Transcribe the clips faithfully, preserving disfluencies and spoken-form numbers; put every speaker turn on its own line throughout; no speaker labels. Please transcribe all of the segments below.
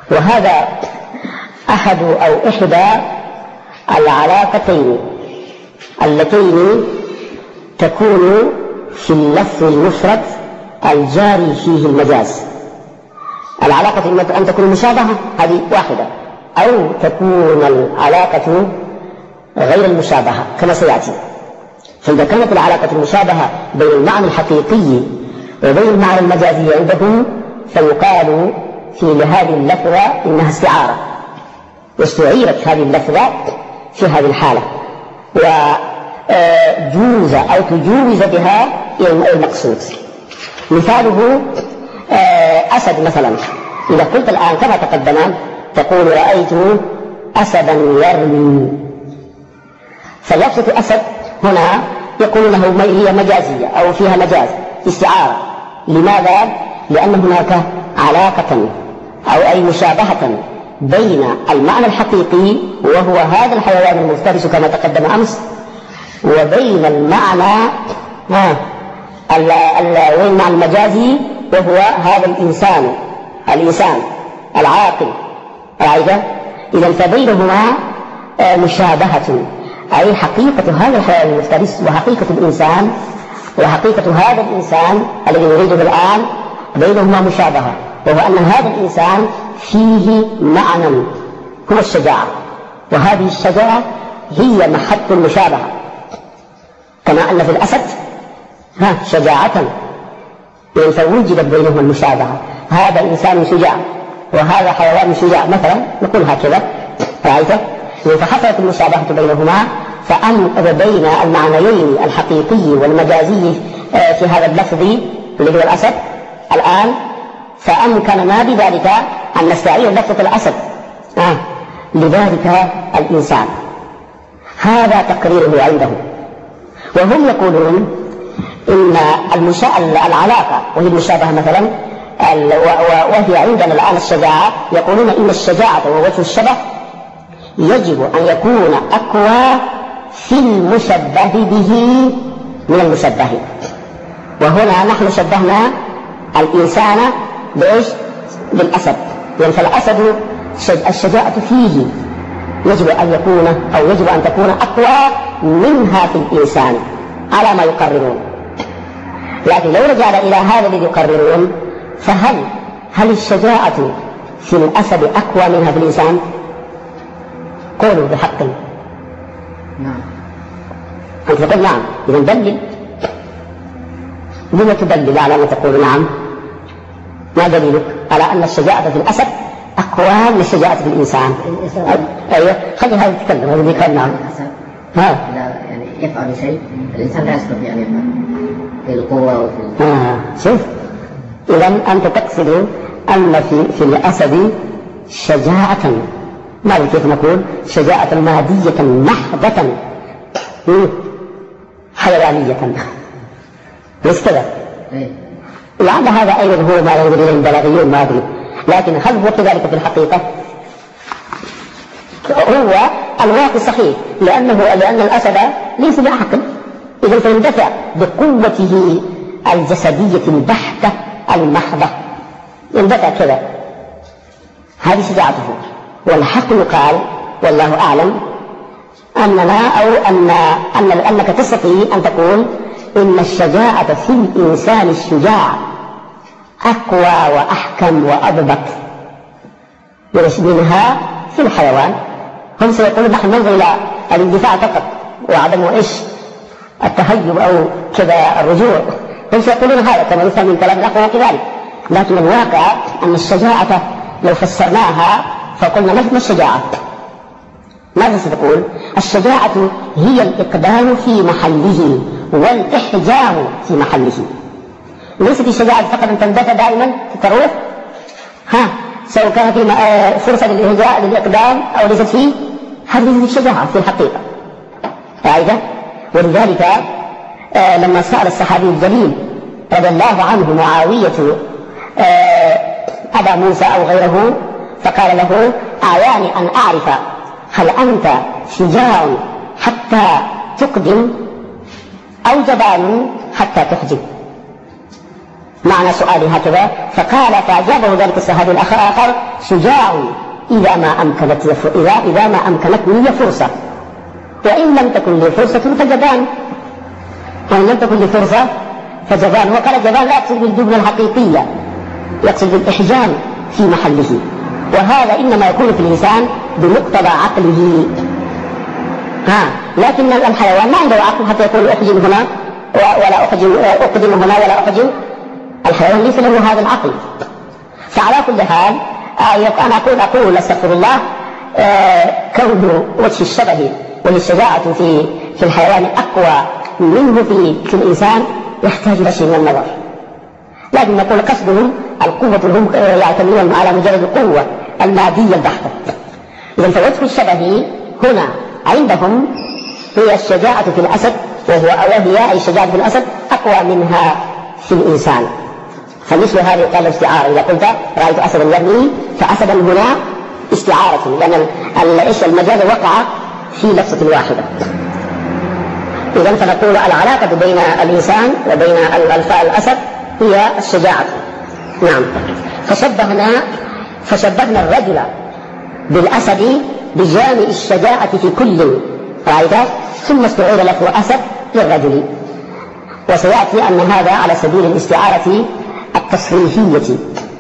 وهذا أحد أو إحدى العلاقتين اللتين تكون في اللفظ المفرد الجاري فيه المجاز. العلاقة إما أن تكون مشابهة، هذه واحدة، أو تكون العلاقة غير المشابهة كما سيأتي. فإذا كانت العلاقة المشابهة بين المعنى الحقيقي وبين المعنى المجازي عندهم فيقال في هذه اللفظة إنها استعارة، واستعيرت هذه اللفظة في هذه الحالة وجوز أو تجوز بها إلى المقصود. مثاله أسد مثلا، إذا قلت الآن كما تقدم تقول رأيت أسدا يرمي، فلفظة أسد هنا يقول له هي مجازية أو فيها مجاز استعارة. لماذا؟ لأن هناك علاقة أو أي مشابهة بين المعنى الحقيقي وهو هذا الحيوان المفترس كما تقدم أمس، وبين المعنى المعنى المجازي وهو هذا الإنسان الإنسان العاقل. إذا فبينهما مشابهة، أي حقيقة هذا الحيوان المفترس وحقيقة الإنسان وحقيقة هذا الإنسان الذي نريده الآن بينهما مشابهة، وهو أن هذا الإنسان فيه معنى هو الشجاعة، وهذه الشجاعة هي محط المشابهة، كما أن في الأسد ها شجاعة، فوجدت بينهما المشابهة. هذا إنسان شجاع وهذا حيوان شجاع مثلا، نقول هكذا، رأيته؟ فحصلت المشابهة بينهما، فأن بين المعنيين الحقيقي والمجازي في هذا اللفظ الذي هو الأسد الآن، فأمكننا بذلك أن نستعير لفظة الأسد آه. لذلك الإنسان. هذا تقريره عندهم. وهم يقولون إن العلاقة وهي المشابهة مثلا، وهي عندنا الآن الشجاعة، يقولون إن الشجاعة ووجه الشبه يجب أن يكون أقوى في المشبه به من المشبه. وهنا نحن شبهنا الإنسان بإيش؟ بالأسد، يعني فالأسد الشجاعة فيه يجب أن يكون أو يجب أن تكون أقوى منها في الإنسان على ما يقررون. لكن لو رجعنا إلى هذا الذي يقررون، فهل هل الشجاعة في الأسد أقوى منها في الإنسان؟ قولوا بحق.
نعم.
أنت تقول نعم، إذن دلل. لما تدلل على ما تقول نعم؟ ما دليلك على أن الشجاعة في الأسد أقوى من الشجاعة في الإنسان؟ أيوه، خلي هذا يتكلم، هذا يقول نعم.
ها. إذا يعني يفعل شيء الإنسان لا يستطيع أن يفعل في القوة وفي.
آه شوف، إذن أنت تقصد أن في في الأسد شجاعة، ماذا كيف نقول؟ شجاعة مادية محضة حيوانية، ليس كذا؟ لعل هذا أيضا هو ما ينظر إليه البلاغيون، ما أدري، لكن هل هو كذلك في الحقيقة؟ هو الواقع صحيح، لأنه لأن الأسد ليس بعقل، إذا فيندفع بقوته الجسدية البحتة المحضة، يندفع كذا، هذه شجاعته. والحق يقال والله أعلم أننا أو أن أن أنك تستطيع أن تقول إن الشجاعة في الإنسان الشجاع أقوى وأحكم وأضبط منها في الحيوان. هم سيقولون نحن ننظر إلى الاندفاع فقط وعدم إيش التهيب أو كذا الرجوع، هم سيقولون هذا كما يفهم من كلام الأخوة كذلك. لكن الواقع أن الشجاعة لو فسرناها فقلنا ما الشجاعة؟ ماذا ستقول؟ الشجاعة هي الإقدام في محله والإحجام في محله. ليست الشجاعة فقط أن تندفع دائما تروح، ها سواء كان في فرصة للإهجاء للإقدام أو ليست فيه، هذه الشجاعة في الحقيقة عايدة. ولذلك آه لما سأل الصحابي الجليل رضي الله عنه معاوية آه أبا موسى أو غيره، فقال له أعياني أن أعرف هل أنت شجاع حتى تقدم أو جبان حتى تحجب. معنى سؤالي هكذا. فقال فأجابه ذلك الصحابي الآخر: شجاع إذا ما أمكنت إذا إذا ما أمكنتني فرصة، وإن لم تكن لي فرصة فجبان. وإن لم تكن لي فرصة فجبان. وقال جبان لا يقصد بالجبن الحقيقية، يقصد بالإحجام في محله، وهذا إنما يكون في الإنسان بمقتضى عقله. ها لكن الحيوان ما عنده عقل حتى يقول أحجم هنا ولا أحجم، أقدم هنا ولا أحجم. الحيوان ليس له هذا العقل. فعلى كل حال أنا أقول أقول استغفر الله، كون وجه الشبه والشجاعة في في الحيوان أقوى منه في في الإنسان يحتاج إلى شيء من النظر. لكن نقول قصدهم القوة، هم يعتمدون على مجرد القوة المادية البحتة. إذا فوجه الشبه هنا عندهم هي الشجاعة في الأسد، وهو وهي أي شجاعة في الأسد أقوى منها في الإنسان. فمثل هذه قال الاستعارة، إذا قلت رأيت أسدا يرمي فأسدا هنا استعارة، لأن المجاز وقع في لفظة واحدة. إذا فنقول العلاقة بين الإنسان وبين الأسد هي الشجاعة. نعم. فشبهنا فشبهنا الرجل بالأسد بجامع الشجاعة في كل رأيته، ثم استعير له أسد للرجل. وسيأتي أن هذا على سبيل الاستعارة التصريفية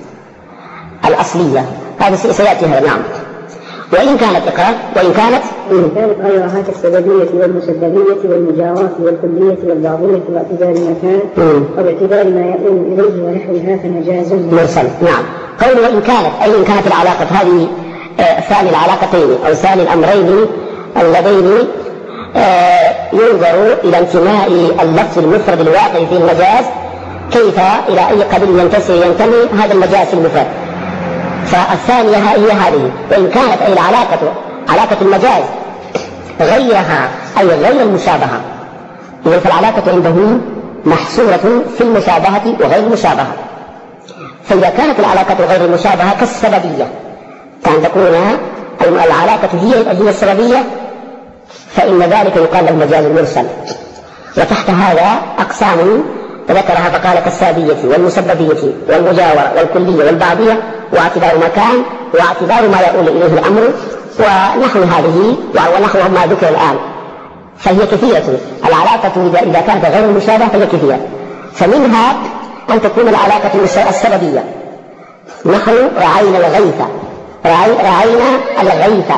الأصلية، هذا سيأتي هذا. نعم. وإن كانت إقرار وإن كانت
وإن كانت غيرها كالسببية والمسببية والمجاورة والكلية والبعضية باعتبار ما كان وباعتبار ما يؤول إليه ونحوها فمجاز
مرسل. نعم. قول وإن كانت أي إن كانت العلاقة هذه آه ثاني العلاقتين أو ثاني الأمرين اللذين آه ينظر إلى انتماء اللفظ المفرد الواقع في المجاز كيف إلى أي قبيل ينتمي ينتمي هذا المجاز المفرد. فالثانية هي هذه، وإن كانت أي العلاقة علاقة المجاز غيرها أي غير المشابهة. إذن فالعلاقة عندهم محصورة في المشابهة وغير المشابهة. فإذا كانت العلاقة غير المشابهة كالسببية، كان تكون العلاقة هي هي السببية، فإن ذلك يقال له المجاز المرسل. وتحت هذا أقسام ذكرها فقال كالسابية والمسببية والمجاورة والكلية والبعضية واعتبار مكان واعتبار ما يؤول إليه الأمر ونحو هذه ونحو ما ذكر الآن. فهي كثيرة العلاقة إذا كانت غير المشابهة فهي كثيرة. فمنها أن تكون العلاقة السببية، نحن رعينا الغيث رعينا الغيث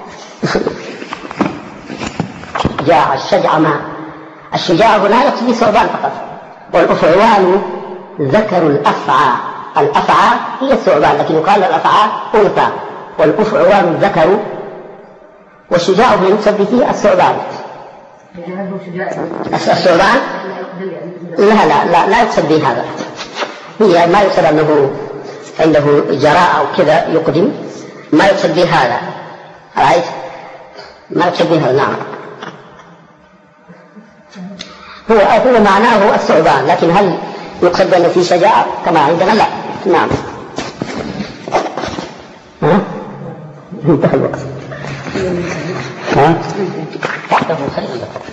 جاء الشجع ما الشجاع هنا يقصد ثعبان فقط، والأفعوان ذكر الأفعى، الأفعى هي الثعبان لكن يقال الأفعى أنثى، والأفعوان ذكر، والشجاع هنا يقصد به الثعبان. الثعبان لا لا لا لا يقصد به هذا، هي ما يقصد أنه عنده جراء أو كذا يقدم، ما يقصد به هذا، رأيت؟ ما يقصد به هذا. نعم. هو هو معناه الثعبان، لكن هل يقصد أنه في شجاعة كما عندنا؟ لا. نعم. ها؟ انتهى الوقت. ها؟ تحته خير.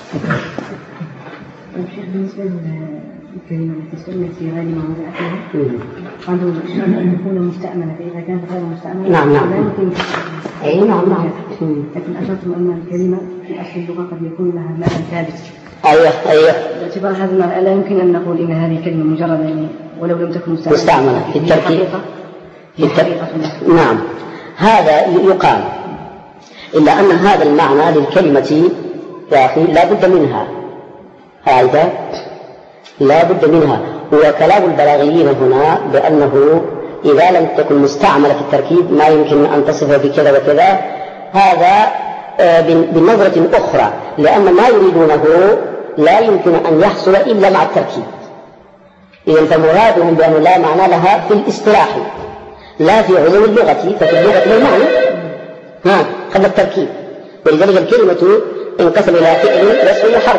بالنسبة للكلمة التي سميت في غير مواضعها قالوا أن تكون مستأمنة، فإذا كانت غير مستأمنة
نعم نعم.
لا يمكن.
أي نعم نعم.
لكن أشرتم أن الكلمة في أصل اللغة قد يكون لها معنى ثابت.
أيوه أيوه.
باعتبار هذا المعنى لا يمكن أن نقول إن هذه كلمة مجرد يعني ولو لم تكن مستعملة,
مستعملة في التركيب.
في الحقيقة.
نعم. هذا يقال، إلا أن هذا المعنى للكلمة يا أخي لا بد منها، هذا لا بد منها. وكلام البلاغيين هنا بأنه إذا لم تكن مستعملة في التركيب ما يمكن أن تصف بكذا وكذا، هذا بنظرة أخرى، لأن ما يريدونه لا يمكن أن يحصل إلا مع التركيب. إذن فمرادهم بأنه لا معنى لها في الاصطلاح لا في علوم اللغة، ففي اللغة لا معنى ها قبل التركيب. ولذلك الكلمة انقسم إلى فعل واسم وحرف.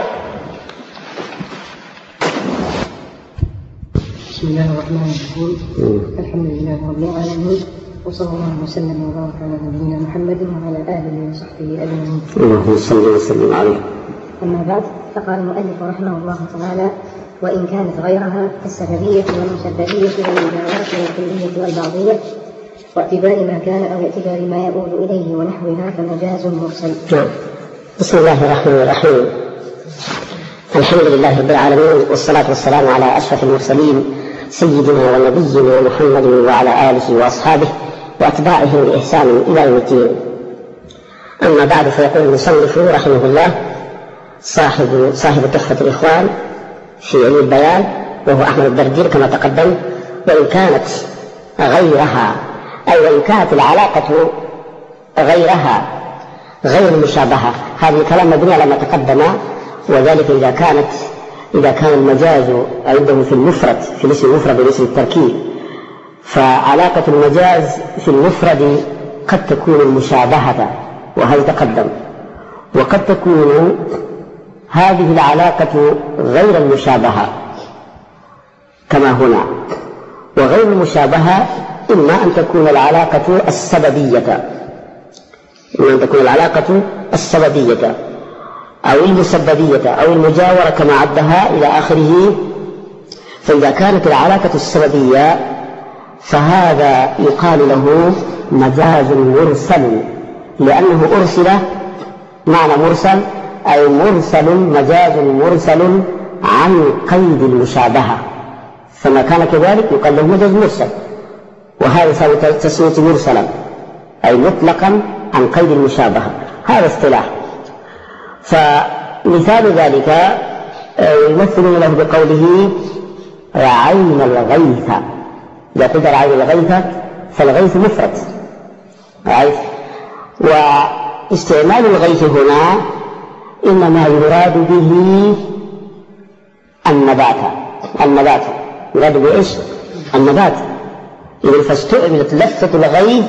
بسم الله الرحمن الرحيم. الحمد لله رب العالمين، وصلى الله وسلم وبارك على نبينا محمد وعلى آله وصحبه أجمعين.
اللهم صل وسلم عليه.
أما بعد، فقال المؤلف رحمه الله تعالى: وإن كانت غيرها كالسببية والمسببية والمجاورة والكلية والبعضية، واعتبار ما كان أو اعتبار ما يؤول إليه ونحوها فمجاز مرسل.
بسم الله الرحمن الرحيم. الحمد لله رب العالمين، والصلاة والسلام على أشرف المرسلين سيدنا ونبينا محمد وعلى آله وأصحابه وأتباعه بإحسان إلى يوم الدين. أما بعد، فيقول المصنف رحمه الله صاحب صاحب تحفة الإخوان في علم البيان، وهو أحمد الدردير كما تقدم. وإن كانت غيرها، أي وإن كانت العلاقة غيرها غير المشابهة، هذا الكلام مبني على ما تقدم، وذلك إذا كانت إذا كان المجاز عنده في المفرد، في الاسم المفرد والاسم التركيب، فعلاقة المجاز في المفرد قد تكون المشابهة، وهذا تقدم، وقد تكون هذه العلاقة غير المشابهة كما هنا. وغير المشابهة إما أن تكون العلاقة السببية إما أن تكون العلاقة السببية أو المسببية أو المجاورة كما عدها إلى آخره. فإذا كانت العلاقة السببية فهذا يقال له مجاز مرسل، لأنه أرسل، معنى مرسل أي مرسل، مجاز مرسل عن قيد المشابهة، فما كان كذلك يقال له مجاز مرسل، وهذا سوى تسمية مرسلا أي مطلقا عن قيد المشابهة. هذا اصطلاح. فمثال ذلك يمثلون له بقوله رعينا الغيث. إذا قلت رعينا الغيث فالغيث مفرد غيث، واستعمال الغيث هنا إنما يراد به النبات النبات يراد به إيش؟ النبات. إذن فاستعملت لفظة الغيث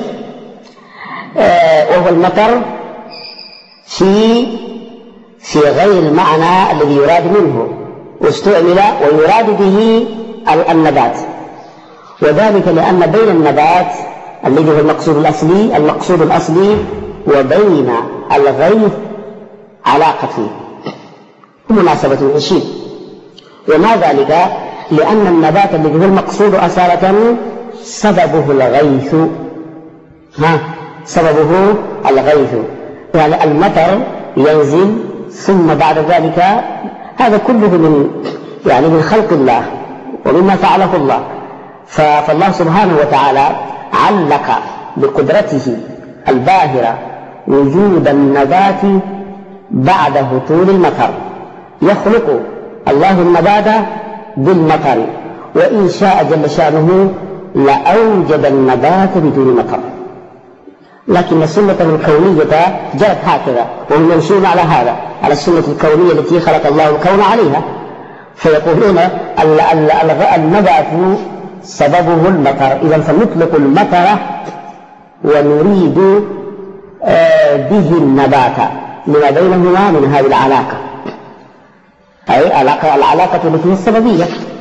وهو المطر في في غير المعنى الذي يراد منه، واستعمل ويراد به النبات، وذلك لأن بين النبات الذي هو المقصود الأصلي المقصود الأصلي وبين الغيث علاقة ومناسبة عشيب. وما ذلك؟ لأن النبات الذي هو المقصود أصالة سببه الغيث، ها سببه الغيث، يعني المطر ينزل ثم بعد ذلك، هذا كله من يعني من خلق الله ومما فعله الله. فالله سبحانه وتعالى علق بقدرته الباهرة وجود النبات بعد هطول المطر. يخلق الله النبات بالمطر، وإن شاء جل شأنه لأوجد النبات بدون مطر، لكن السنة الكونية جرت هكذا، وهم يمشون على هذا، على السنة الكونية التي خلق الله الكون عليها. فيقولون النبات سببه المطر، إذا فنطلق المطر ونريد به النبات لما بينهما من هذه العلاقة، أي العلاقة التي هي السببية.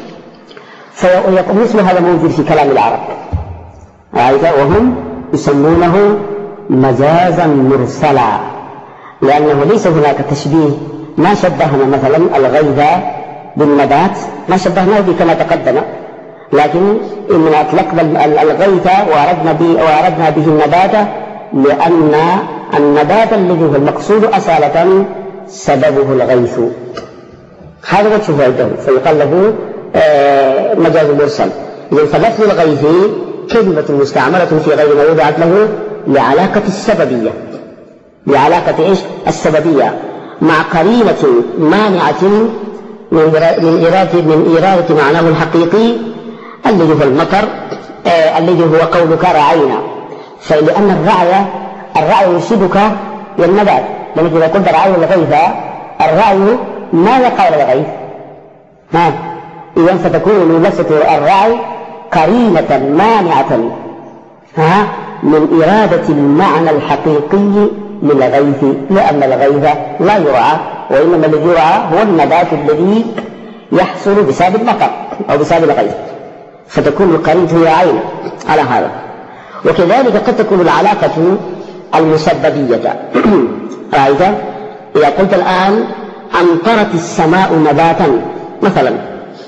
فمثل هذا موجود في كلام العرب، وهم يسمونه مجازا مرسلا، لأنه ليس هناك تشبيه. ما شبهنا مثلا الغيث بالنبات، ما شبهناه به كما تقدم، لكن إننا أطلقنا الغيث وأردنا به, وأردنا به النبات، لأن النبات الذي هو المقصود أصالة سببه الغيث. هذا وجه عنده، فيقال له مجاز مرسل. إذن فلفظ الغيث كلمة مستعملة في غير ما وضعت له لعلاقة السببية، لعلاقة إيش؟ السببية، مع قرينة مانعة من إرادة من إرادة معناه الحقيقي الذي هو المطر، آه الذي هو قولك رعينا. فلأن الرعي الرعي يرشدك إلى النبات، لأنك إذا قلت رعينا الغيث، الرعي ماذا قال الغيث؟ ها إذن فتكون لفظة الرعي قرينة مانعة ها من إرادة المعنى الحقيقي للغيث، لأن الغيث لا يرعى، وإنما الذي يرعى هو النبات الذي يحصل بسبب المطر أو بسبب الغيث، فتكون القرينة هي عين على هذا. وكذلك قد تكون العلاقة المسببية. رأيت إذا قلت الآن أمطرت السماء نباتا مثلا،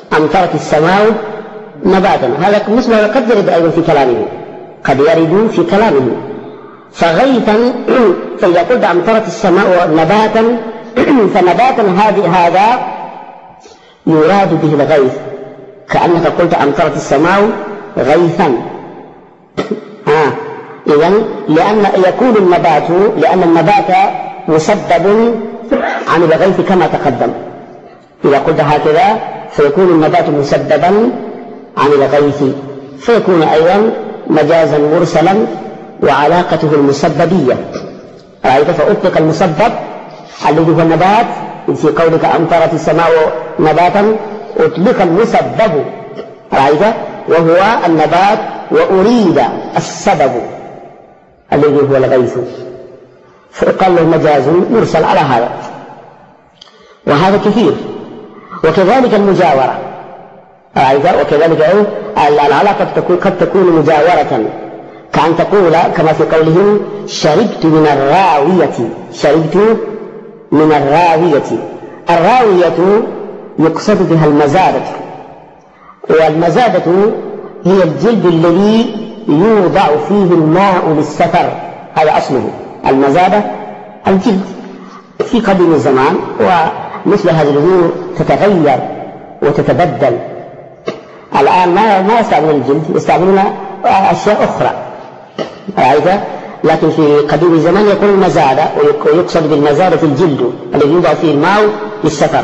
أمطرت السماء نباتا، هذا مثل قد يرد أيضا في كلامه، قد يرد في كلامه. فغيثا فإذا قلت أمطرت السماء نباتا فنباتا هذا يراد به الغيث، كأنك قلت أمطرت السماء غيثا. آه. إذن لأن يكون النبات لأن النبات مسبب عن الغيث كما تقدم، إذا قلت هكذا فيكون النبات مسببا عن الغيث، فيكون أيضا مجازا مرسلا وعلاقته المسببية. رأيت؟ فأطلق المسبب الذي هو النبات في قولك أمطرت السماء نباتا، أطلق المسبب، رأيت؟ وهو النبات، وأريد السبب الذي هو الغيث، فقال له مجاز مرسل على هذا، وهذا كثير. وكذلك المجاورة، رأيت؟ وكذلك العلاقة تكون قد تكون مجاورة، كأن تقول كما في قولهم شربت من الراوية، شربت من الراوية. الراوية يقصد بها المزادة، والمزادة هي الجلد الذي يوضع فيه الماء للسفر، هذا أصله المزادة الجلد في قديم الزمان، ومثل هذه الأمور تتغير وتتبدل. الآن ما ما يستعملون الجلد، يستعملون أشياء أخرى، رأيت؟ لكن في قديم الزمان يكون المزادة، ويقصد بالمزادة الجلد الذي يوضع فيه الماء للسفر.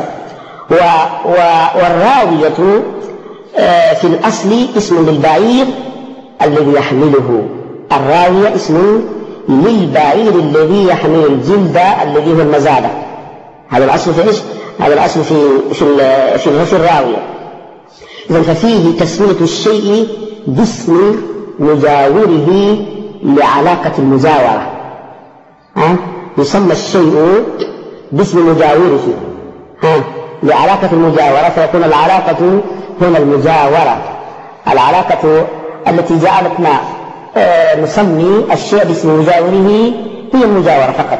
والراوية في الأصل اسم للبعير الذي يحمله، الراوية اسم للبعير الذي يحمل الجلد الذي هو المزادة. هذا الأصل في إيش؟ هذا الأصل في في في, في الراوية. إذن ففيه تسمية الشيء باسم مجاوره لعلاقة المجاورة، ها؟ يسمى الشيء باسم مجاوره ها؟ لعلاقة المجاورة، فيكون العلاقة هنا المجاورة، العلاقة التي جعلتنا آه نسمي الشيء باسم مجاوره هي المجاورة فقط،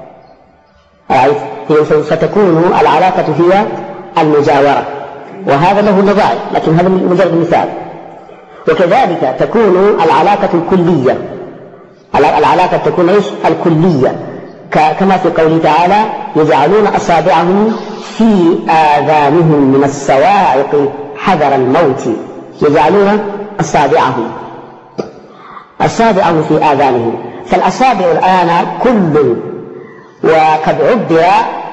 رأيت؟ فتكون العلاقة هي المجاورة، وهذا له نظائر، لكن هذا مجرد مثال. وكذلك تكون العلاقة الكلية، العلاقة تكون إيش؟ الكلية، كما في قوله تعالى يجعلون أصابعهم في آذانهم من الصواعق حذر الموت، يجعلون أصابعهم أصابعهم في آذانهم. فالأصابع الآن كل، وقد عبر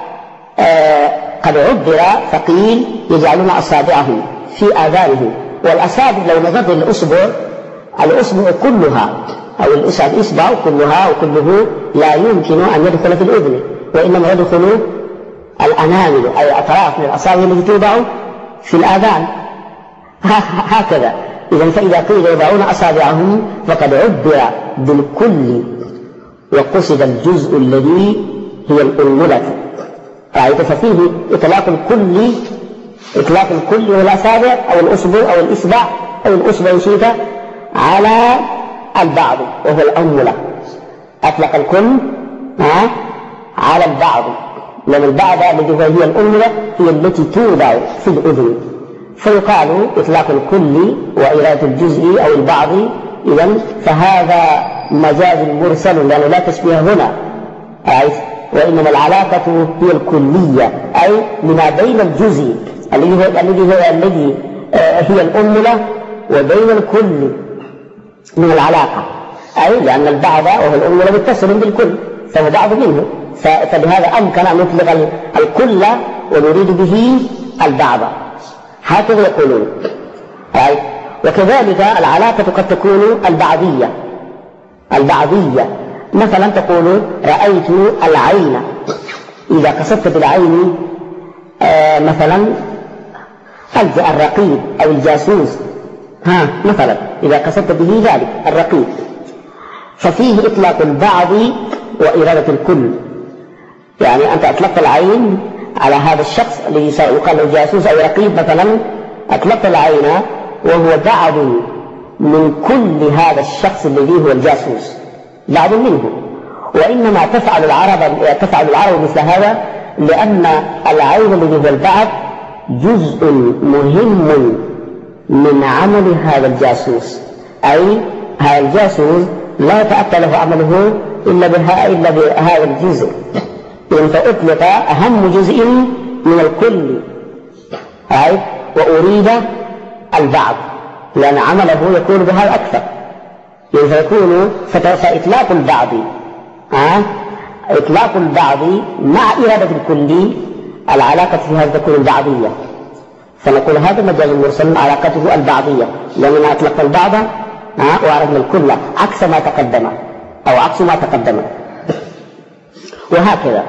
آه قد عبر فقيل يجعلون أصابعهم في آذانهم. والأصابع لو نظرت للأصبع، الأصبع كلها أو الإصبع كلها وكله لا يمكن أن يدخل في الأذن، وإنما يدخل الأنامل أي أطراف من الأصابع التي توضع في الآذان، هكذا. إذن فإذا قيل يضعون أصابعهم فقد عبر بالكل وقصد الجزء الذي هي الأنملة، رأيت؟ ففيه إطلاق الكل، إطلاق الكل والأصابع أو الأصبع أو الإصبع أو الأصبع شيء على البعض وهو الأنملة، أطلق الكل على البعض، لأن البعض الذي هي الأنملة هي التي توضع في الأذن، فيقال إطلاق الكل وإرادة الجزء أو البعض. إذن فهذا مجاز مرسل لأنه لا تشبيه هنا، وإنما العلاقة هي الكلية، أي لما بين الجزء الذي هو الذي هو الذي هي الأنملة وبين الكل من العلاقة، أي لأن البعض وهو الأنملة متصل بالكل فهو بعض منه، فبهذا أمكن أن نطلق الكل ونريد به البعض، هكذا يقولون. وكذلك العلاقة قد تكون البعضية، البعضية مثلا تقول رأيت العين، إذا قصدت بالعين آه مثلا الرقيب أو الجاسوس، ها مثلا إذا قصدت به ذلك الرقيب، ففيه إطلاق البعض وإرادة الكل. يعني أنت أطلقت العين على هذا الشخص الذي يقال له جاسوس أو رقيب مثلا، أطلقت العين وهو بعض من كل هذا الشخص الذي هو الجاسوس، بعض منه. وإنما تفعل العرب تفعل العرب مثل هذا لأن العين الذي هو البعض جزء مهم من عمل هذا الجاسوس، أي هذا الجاسوس لا يتأتى له عمله إلا بها إلا بهذا الجزء، فأطلق أهم جزء من الكل، أي وأريد البعض، لأن عمله يكون بهذا أكثر، فيكون فإطلاق البعض أه؟ إطلاق البعض مع إرادة الكل، العلاقة في هذا تكون البعضية، فنقول هذا المجاز المرسل علاقته البعضية، لأننا أطلق البعض أه؟ وأردنا الكل، عكس ما تقدم أو عكس ما تقدم، وهكذا.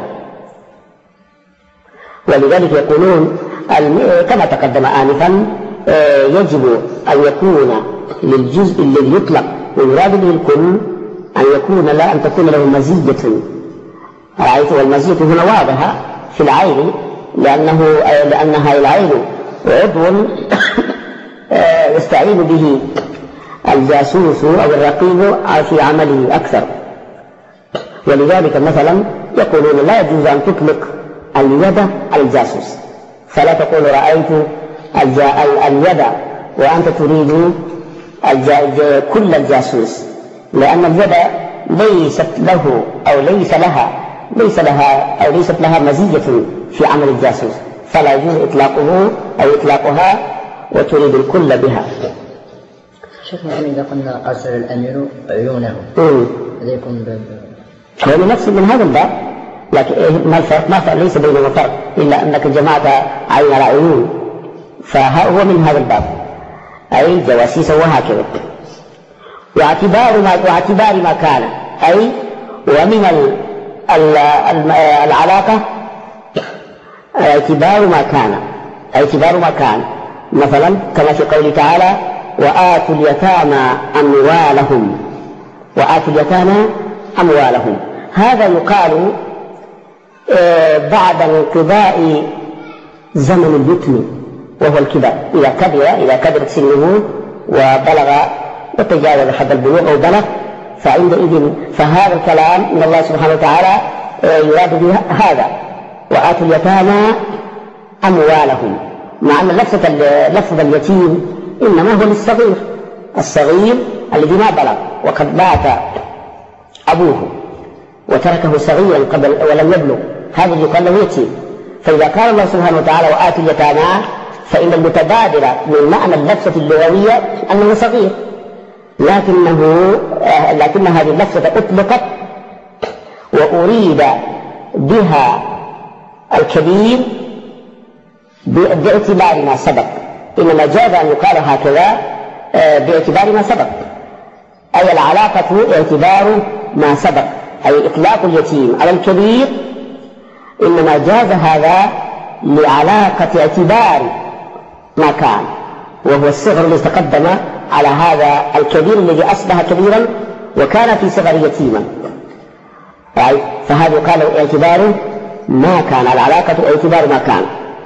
ولذلك يقولون كما تقدم آنفا يجب أن يكون للجزء الذي يطلق ويراد به الكل أن يكون لا أن تكون له مزية، رأيت والمزية هنا واضحة في العين، لأنه لأنها العين عضو يستعين به الجاسوس أو الرقيب في عمله أكثر. ولذلك مثلا يقولون لا يجوز أن تطلق اليد الجاسوس، فلا تقول رأيت اليد وأنت تريد كل الجاسوس، لأن اليد ليست له أو ليس لها ليس لها أو ليست لها مزية في عمل الجاسوس، فلا يجوز إطلاقه أو إطلاقها وتريد الكل بها.
شيخنا إذا قلنا أرسل الأمير عيونه هذا يكون
هو من نفس من هذا الباب، لكن ما الفرق؟ ما فرق، ليس بينهما فرق إلا أنك جمعت عين العيون، فهو من هذا الباب، أي جواسيس وهكذا. واعتبار ما واعتبار ما كان، أي ومن ال ال العلاقة اعتبار ما كان، اعتبار ما كان مثلا كما في قوله تعالى وآتوا اليتامى أموالهم، وآتوا اليتامى أموالهم، هذا يقال بعد انقضاء زمن اليتم وهو الكبر، إذا كبر إذا كبرت سنه وبلغ وتجاوز حد البلوغ أو بلغ، فعندئذ فهذا الكلام من الله سبحانه وتعالى يراد به هذا وآتوا اليتامى أموالهم، مع أن لفظة لفظ اليتيم إنما هو للصغير، الصغير الذي ما بلغ وقد مات أبوه وتركه صغيرا قبل ولم يبلغ، هذا يقال له يتيم. فإذا قال الله سبحانه وتعالى وآتوا اليتامى، فإن المتبادر من معنى اللفظة اللغوية أنه صغير، لكنه لكن هذه اللفظة أطلقت وأريد بها الكبير باعتبار ما سبق، إنما جاز أن يقال هكذا باعتبار ما سبق، أي العلاقة اعتبار ما سبق، أي إطلاق اليتيم على الكبير إنما جاز هذا لعلاقة اعتبار ما كان، وهو الصغر الذي تقدم على هذا الكبير الذي أصبح كبيرا وكان في صغر يتيما، فهذا قال اعتبار ما كان، العلاقة اعتبار ما كان.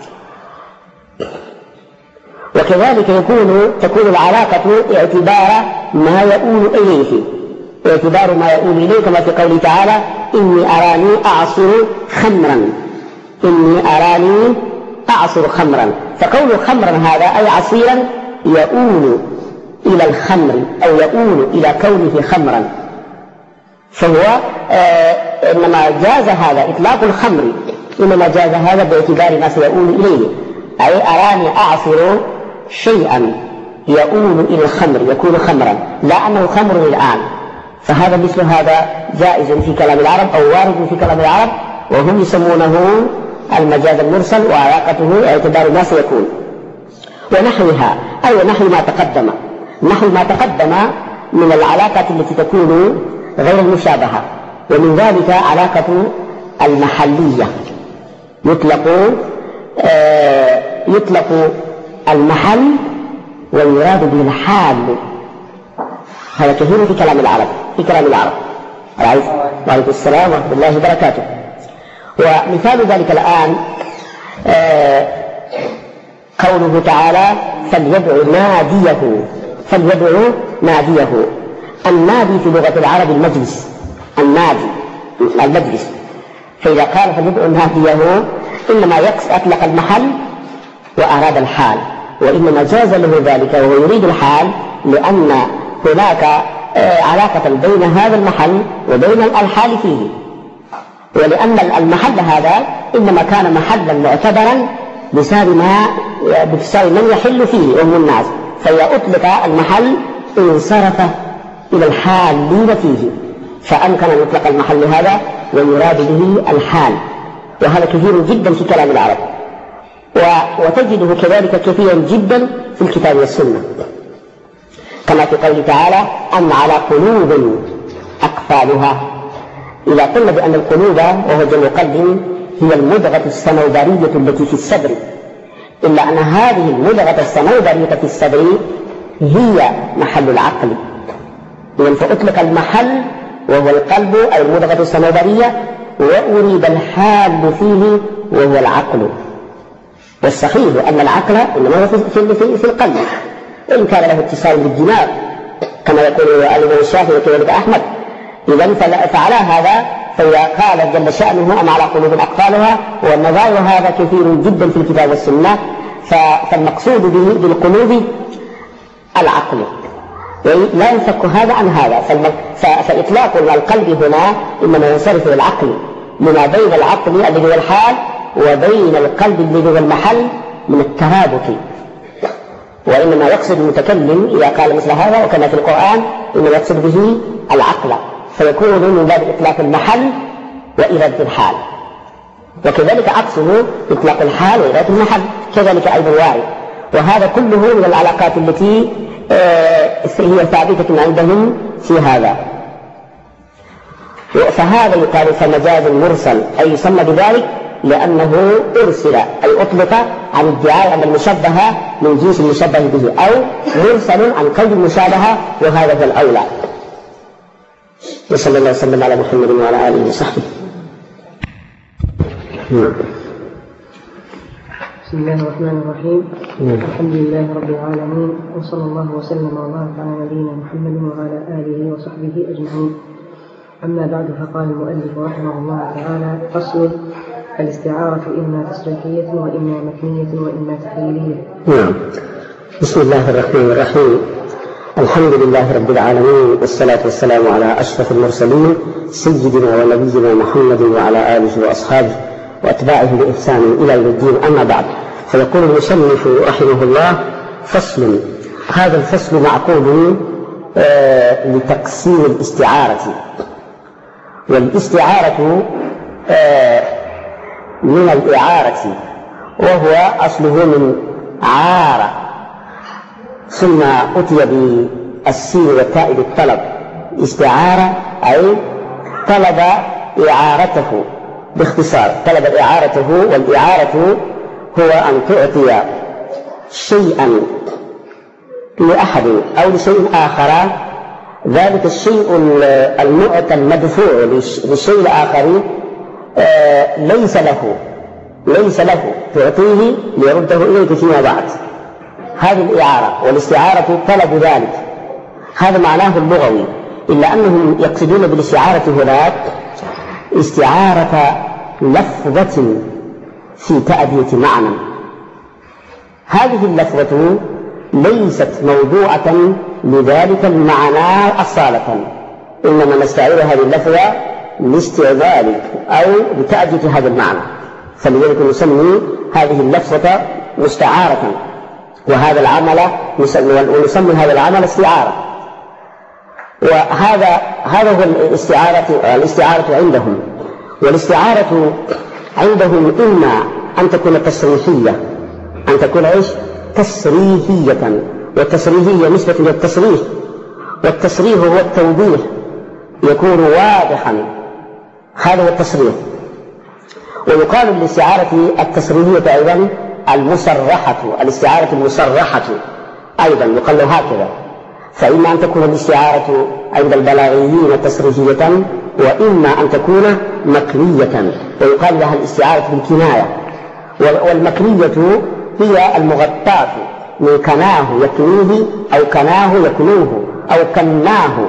وكذلك يكون تكون العلاقة اعتبار ما يؤول إليه، اعتبار ما يؤول إليه كما في قوله تعالى إني أراني أعصر خمرا، إني أراني أعصر خمرا، فقول خمرا هذا أي عصيرا يؤول إلى الخمر أو يؤول إلى كونه خمرا، فهو آه إنما جاز هذا إطلاق الخمر، إنما جاز هذا باعتبار ما سيؤول إليه، أي أراني أعصر شيئا يؤول إلى الخمر يكون خمرا، لا أنه خمر الآن، فهذا مثل هذا جائز في كلام العرب أو وارد في كلام العرب، وهم يسمونه المجاز المرسل وعلاقته اعتبار ما سيكون. ونحوها أي نحو ما تقدم، نحو ما تقدم من العلاقة التي تكون غير المشابهة، ومن ذلك علاقة المحلية، يطلق آه يطلق المحل ويراد به الحال، هذا كثير في كلام العرب في كلام العرب وعليكم السلام ورحمة الله وبركاته. ومثال ذلك الآن آه قوله تعالى فليدعو ناديه، فليدعو ناديه، النادي في لغة العرب المجلس، النادي المجلس، فإذا قال فليدعو ناديه إنما أطلق المحل وأراد الحال، وإنما جاز له ذلك وهو يريد الحال لأن هناك علاقة بين هذا المحل وبين الحال فيه، ولأن المحل هذا إنما كان محلا معتبرا بسبب ما بسبب من يحل فيه وهم الناس، فإذا أطلق المحل انصرف إلى الحالين فيه، فأمكن أن يطلق المحل هذا ويراد به الحال، وهذا كثير جدا في كلام العرب، وتجده كذلك كثيرا جدا في الكتاب والسنة، كما في قوله تعالى أم على قلوب أقفالها. إذا قلنا بأن القلوب وهو جمع قلب هي المضغة الصنوبرية التي في الصدر، إلا أن هذه المضغة الصنوبرية في الصدر هي محل العقل، إذن فأطلق المحل وهو القلب أي المضغة الصنوبرية، وأريد الحال فيه وهو العقل. والصحيح أن العقل إنما هو في, في, في القلب، إن كان له اتصال بالدماغ كما يقول الإمام الشافعي وكذلك أحمد. إذن فعلى هذا فإذا قال جل شأنه أم على قلوب أقفالها، والنظائر هذا كثير جدا في الكتاب والسنة، فالمقصود به بالقلوب العقل، لا ينفك هذا عن هذا، فإطلاق القلب هنا إنما ينصرف للعقل لما بين العقل الذي هو الحال وبين القلب الذي هو المحل من الترابط، وإنما يقصد المتكلم إذا قال مثل هذا وكما في القرآن إنما يقصد به العقل، فيكون من باب إطلاق المحل وإرادة الحال، وكذلك عكسه إطلاق الحال وإرادة المحل كذلك أيضا وارد. وهذا كله من العلاقات التي هي ثابتة عندهم في هذا. فهذا يقال فمجاز مرسل، أي يسمى بذلك لأنه أرسل أي أطلق عن ادعاء أن المشبه من جنس المشبه به، أو مرسل عن قيد المشابهة، وهذا هو الأولى. وصلى الله وسلم على محمد وعلى آله وصحبه.
بسم الله الرحمن الرحيم. الحمد لله رب العالمين، وصلى الله وسلم وبارك على نبينا محمد وعلى آله وصحبه أجمعين. أما بعد، فقال المؤلف رحمه الله تعالى: فصل: الاستعارة إما تصريحية وإما مكنية وإما تحليلية.
نعم. بسم الله الرحمن الرحيم. الحمد لله رب العالمين، والصلاة والسلام على أشرف المرسلين سيدنا ونبينا محمد وعلى آله وأصحابه وأتباعه بإحسان إلى يوم الدين. أما بعد، فيقول المصنف رحمه الله: فصل. هذا الفصل معقول آه لتقسيم الاستعارة، والاستعارة آه من الإعارة، وهو أصله من عارة ثم أتي بالسين والتاء بالطلب. استعارة أي طلب إعارته، باختصار طلب إعارته. والإعارة هو أن تعطي شيئا لأحد أو لشيء آخر، ذلك الشيء المعطى المدفوع للشيء الآخر آه ليس له ليس له تعطيه ليرده إليك فيما بعد. هذه الإعارة، والاستعارة طلب ذلك، هذا معناه اللغوي، إلا أنهم يقصدون بالاستعارة هناك استعارة لفظة في تأدية معنى. هذه اللفظة ليست موضوعة لذلك المعنى أصالة، إنما نستعير هذه اللفظة لاستعمال أو لتأدية هذا المعنى، فلذلك نسمي هذه اللفظة مستعارة، وهذا العمل ونسمي هذا العمل استعارة. وهذا هذا هو الاستعارة الاستعارة عندهم. والاستعارة عندهم إما أن تكون تصريحية، أن تكون إيش؟ تصريحية. والتصريحية نسبة للتصريح، والتصريح هو التوضيح، يكون واضحا، هذا هو التصريح. ويقال للاستعارة التصريحية أيضا المصرحة، الاستعارة المصرحة أيضا يقال هكذا. فإما أن تكون الاستعارة عند البلاغيين تصريحية، وإما أن تكون مكنية، ويقال لها الاستعارة بالكناية. والمكنية هي المغطاة من كناه يكنيه أو كناه يكنوه أو كناه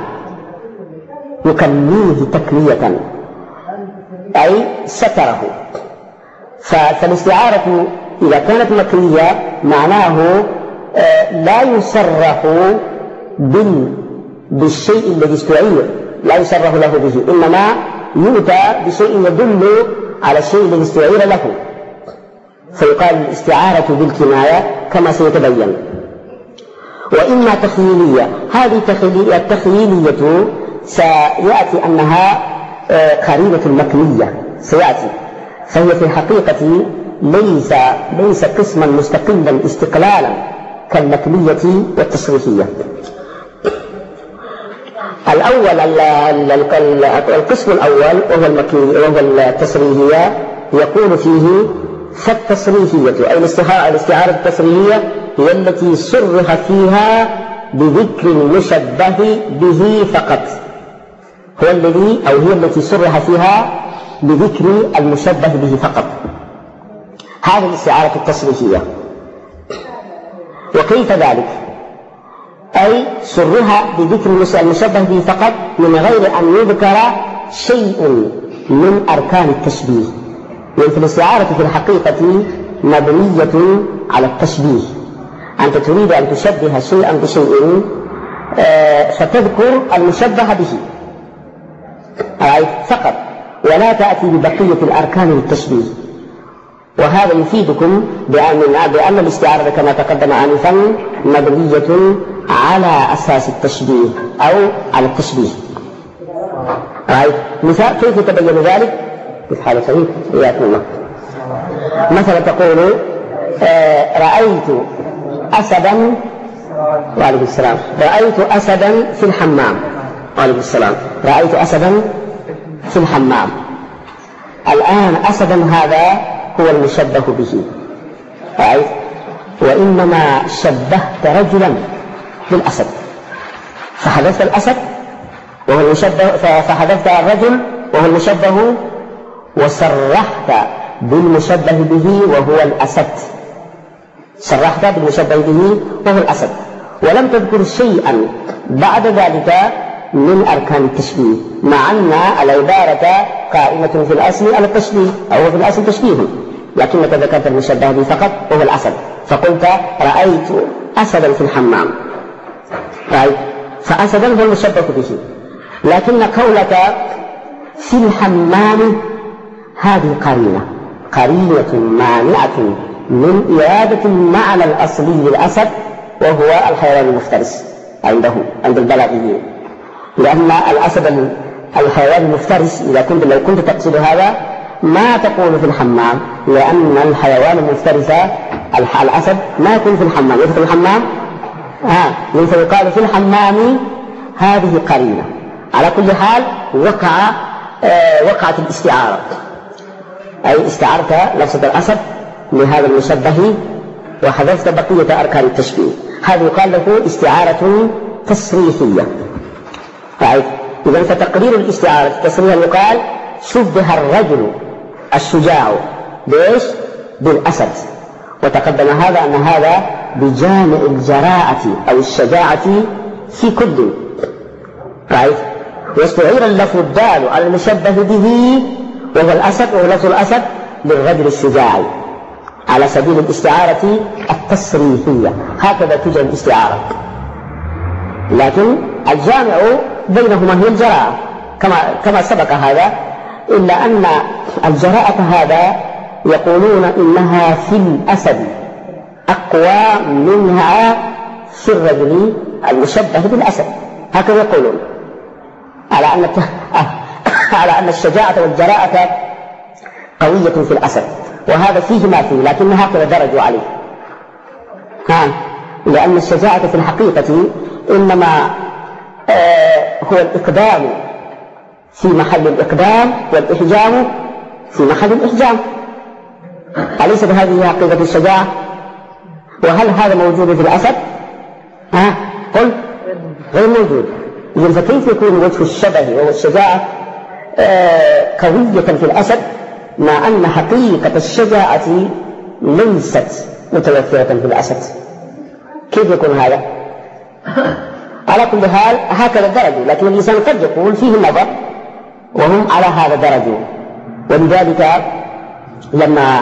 يكنيه تكنية، أي ستره. فالاستعارة إذا كانت مكنية معناه لا يصرح بالشيء الذي استعير، لا يصرح له به، إنما يؤتى بشيء يدل على الشيء الذي استعير له، فيقال الاستعارة بالكناية كما سيتبين. وإما تخييلية، هذه التخييلية سيأتي أنها قرينة المكنية سيأتي، فهي في الحقيقة ليس ليس قسما مستقلا استقلالا كالمكنية والتصريحية. الأول القسم الأول وهو المكنية وهو التصريحية يقول فيه فالتصريحية أي الاستعارة التصريحية هي التي صرح فيها بذكر المشبه به فقط، هو الذي أو هي التي صرح فيها بذكر المشبه به فقط، هذه الاستعارة التصريحية. وكيف ذلك؟ أي صرح بذكر المشبه به فقط من غير أن يذكر شيء من أركان التشبيه، لأن في الاستعارة في الحقيقة مبنية على التشبيه، أنت تريد أن تشبه شيئا بشيء فتذكر المشبه به فقط ولا تأتي ببقية الأركان للتشبيه. وهذا يفيدكم بأن, بأن الاستعارة كما تقدم آنفا مبنية على أساس التشبيه أو على التشبيه. مثال كيف يتبين ذلك؟ كيف حال سعيد؟ إياكم الله. مثلا تقول آه رأيت أسدا، وعليكم السلام، رأيت أسدا في الحمام، وعليكم السلام، رأيت أسدا في الحمام. الآن أسدا هذا هو المشبه به، رأيت، وإنما شبهت رجلا بالأسد فحذفت الأسد وهو المشبه، فحذفت الرجل وهو المشبه وصرحت بالمشبه به وهو الأسد، صرحت بالمشبه به وهو الأسد، ولم تذكر شيئا بعد ذلك من أركان التشبيه، مع أن العبارة قائمة في الأصل على التشبيه أو في الأصل تشبيه، لكنك ذكرت المشبه به فقط وهو الأسد، فقلت رأيت أسدا في الحمام، رأيت، فأسدا هو المشبه به، لكن قولك في الحمام هذه قرينة قرينة مانعة من إرادة المعنى الأصلي للأسد وهو الحيوان المفترس عنده عند البلاغيين، لأن الأسد الحيوان المفترس إذا كنت لو كنت تقصد هذا ما تقول في الحمام، لأن الحيوان المفترس الأسد ما يكون في الحمام، يدخل الحمام آه فيقال في الحمام هذه قرينة. على كل حال وقع آه وقعت الاستعارة، أي استعرت لفظة الأسد لهذا المشبه وحذفت بقية أركان التشبيه، هذا يقال له استعارة تصريحية. إذن فتقرير الاستعارة التصريحية يقال شبه الرجل الشجاع بإيش؟ بالأسد، وتقدم هذا أن هذا بجامع الجراءة أو الشجاعة في كل، واستعير اللفظ الدال على المشبه به وهو الأسد وهو لفظ الأسد للرجل الشجاع على سبيل الاستعارة التصريحية، هكذا توجد الاستعارة، لكن الجامع بينهما هي الجراءة كما كما سبق هذا، إلا أن الجراءة هذا يقولون إنها في الأسد أقوى منها في الرجل المشبه بالأسد، هكذا يقولون، على أن على أن الشجاعة والجراءة قوية في الأسد، وهذا فيه ما فيه، لكن هكذا درجوا عليه، ها، لأن الشجاعة في الحقيقة إنما آه هو الإقدام في محل الإقدام والإحجام في محل الإحجام، أليس بهذه حقيقة الشجاعة؟ وهل هذا موجود في الأسد؟ ها؟ قل غير موجود. إذن فكيف يكون وجه الشبه وهو الشجاعة آه قوية في الأسد مع أن حقيقة الشجاعة ليست متوفرة في الأسد؟ كيف يكون هذا؟ على كل حال هكذا درجوا، لكن الإنسان قد يقول فيه نظر وهم على هذا درجوا، ولذلك لما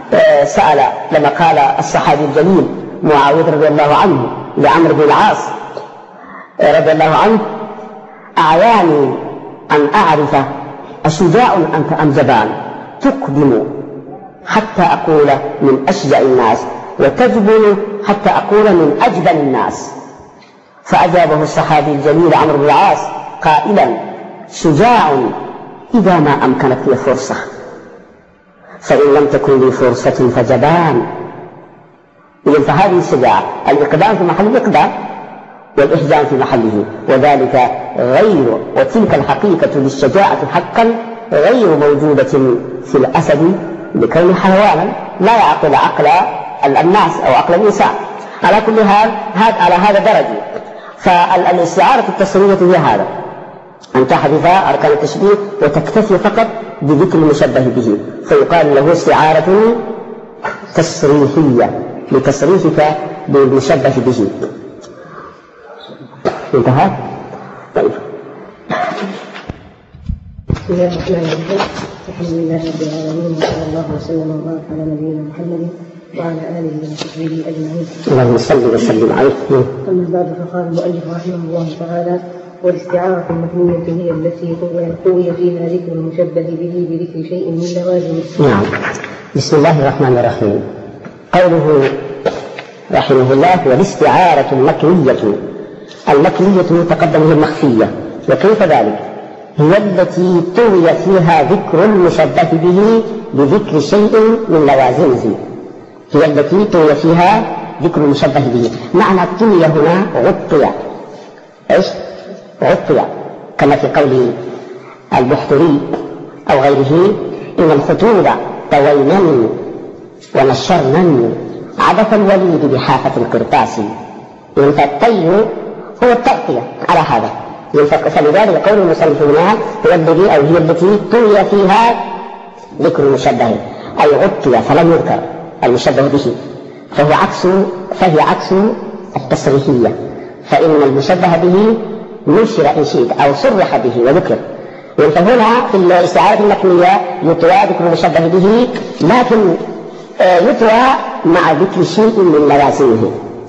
سأل لما قال الصحابي الجليل معاوية رضي الله عنه لعمرو بن العاص رضي الله عنه: أعياني أن أعرف أشجاع أنت أم جبان، تقدم حتى أقول من أشجع الناس، وتجبن حتى أقول من أجبن الناس. فأجابه الصحابي الجليل عمرو بن العاص قائلا: شجاع إذا ما أمكنت لي فرصة، فإن لم تكن لي فرصة فجبان. إذن فهذه الشجاعة، الإقدام في محل الإقدام والإحزام في محله، وذلك غير وتلك الحقيقة للشجاعة حقا غير موجودة في الأسد لكون حيوانا لا يعقل عقل الناس أو عقل الإنسان. على كل حال هذا على هذا درجة. فالاستعارة التصريفية هي هذا، أن تحذف أركان التشبيه وتكتفي فقط بذكر المشبه به، فيقال له استعارة تصريحية لتصريفك بالمشبه به. انتهى؟ طيب.
بسم الله الرحمن الرحيم، الحمد لله رب العالمين، وصلى الله وسلم وبارك على نبينا محمد وعلى آله وصحبه أجمعين.
اللهم صل وسلم عليه.
أما بعد، فقال المؤلف رحمه الله تعالى: والاستعارة المكنية هي التي قوي فيها ذكر المشبه به بذكر شيء من لوازمه.
نعم. بسم الله الرحمن الرحيم. قوله رحمه الله: والاستعارة المكنية. المكنية تقدم هي المخفية، وكيف ذلك؟ هي التي طوي فيها ذكر المشبه به بذكر شيء من لوازمه. هي التي طوي فيها ذكر المشبه به. معنى طوي هنا غطي. ايش؟ غطي، كما في قول البحتري أو غيره: إن الخطوط طوينني ونشرنني عبث الوليد بحافة القرطاس. فالطي هو التغطية على هذا، فلذلك قول المصنف هنا هو الذي أو هي التي طوي فيها ذكر المشبه، أي غطي فلم يذكر المشبه به، فهو عكس فهي عكس التصريحية، فإن المشبه به نشر إن شئت أو صرح به وذكر. فهنا في الاستعارة المكنية يطوى ذكر المشبه به، لكن يطوى مع ذكر شيء من لوازمه،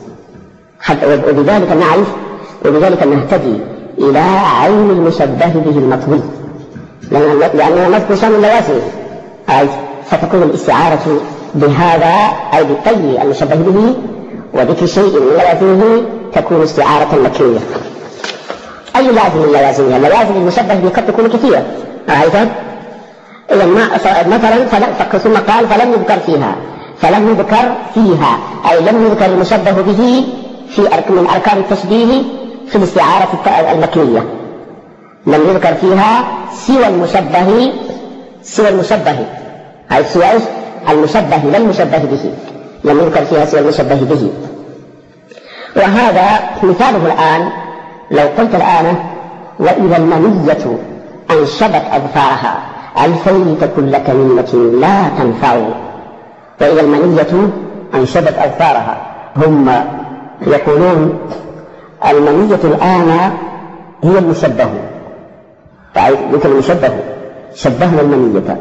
وبذلك نعرف وبذلك نهتدي إلى عين المشبه به المطوي، لأنه نذكر شيء من لوازمه، فتكون الاستعارة بهذا أي بطي المشبه به وذكر شيء من لوازمه تكون استعارة مكنية. أي لازم من لوازمها؟ لوازم المشبه به قد تكون كثيرة، أعيتها؟ إذا مثلا ثم قال فلم يذكر فيها، فلم يذكر فيها أي لم يذكر المشبه به في من أركان التشبيه في الاستعارة المكنية، لم يذكر فيها سوى المشبه سوى المشبه أي سوى المشبه لا المشبه به، لم يذكر فيها سوى المشبه به. وهذا مثاله الآن لو قلت الآن: وإذا المنية أنشبت أظفارها ألفيت كل كلمة لا تنفع. وإذا المنية أنشبت أظفارها، هم يقولون المنية الآن هي المشبه، ذكر المشبه شبهنا المنية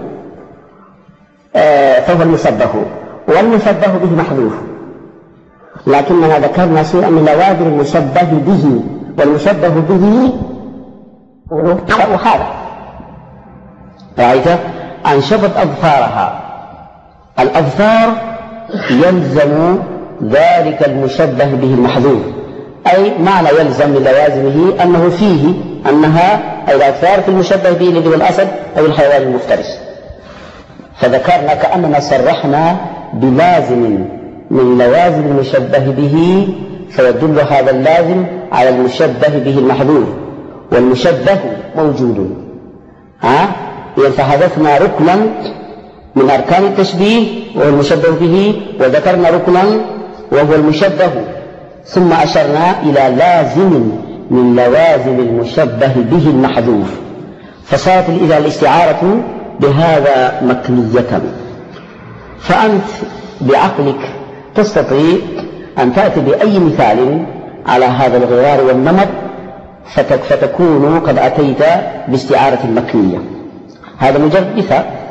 فهو المشبه، والمشبه به محذوف، لكننا ذكرنا شيئا من لوازم المشبه به، والمشبه به وهذا رأيت أنشبت أظفارها. الأظفار يلزم ذلك المشبه به المحذوف، أي معنى يلزم من لوازمه أنه فيه أنها أي الأظفار في المشبه به الذي هو الأسد أو الحيوان المفترس، فذكرنا كأننا صرحنا بلازم من لوازم المشبه به، فيدل هذا اللازم على المشبه به المحذوف، والمشبه موجود. ها؟ إذن فحذفنا ركنا من أركان التشبيه وهو المشبه به، وذكرنا ركنا وهو المشبه، ثم أشرنا إلى لازم من لوازم المشبه به المحذوف، فصارت إذا الاستعارة بهذا مكنية. فأنت بعقلك تستطيع أن تأتي بأي مثال على هذا الغرار والنمط فتكون قد أتيت باستعارة مكنية. هذا مجرد مثال،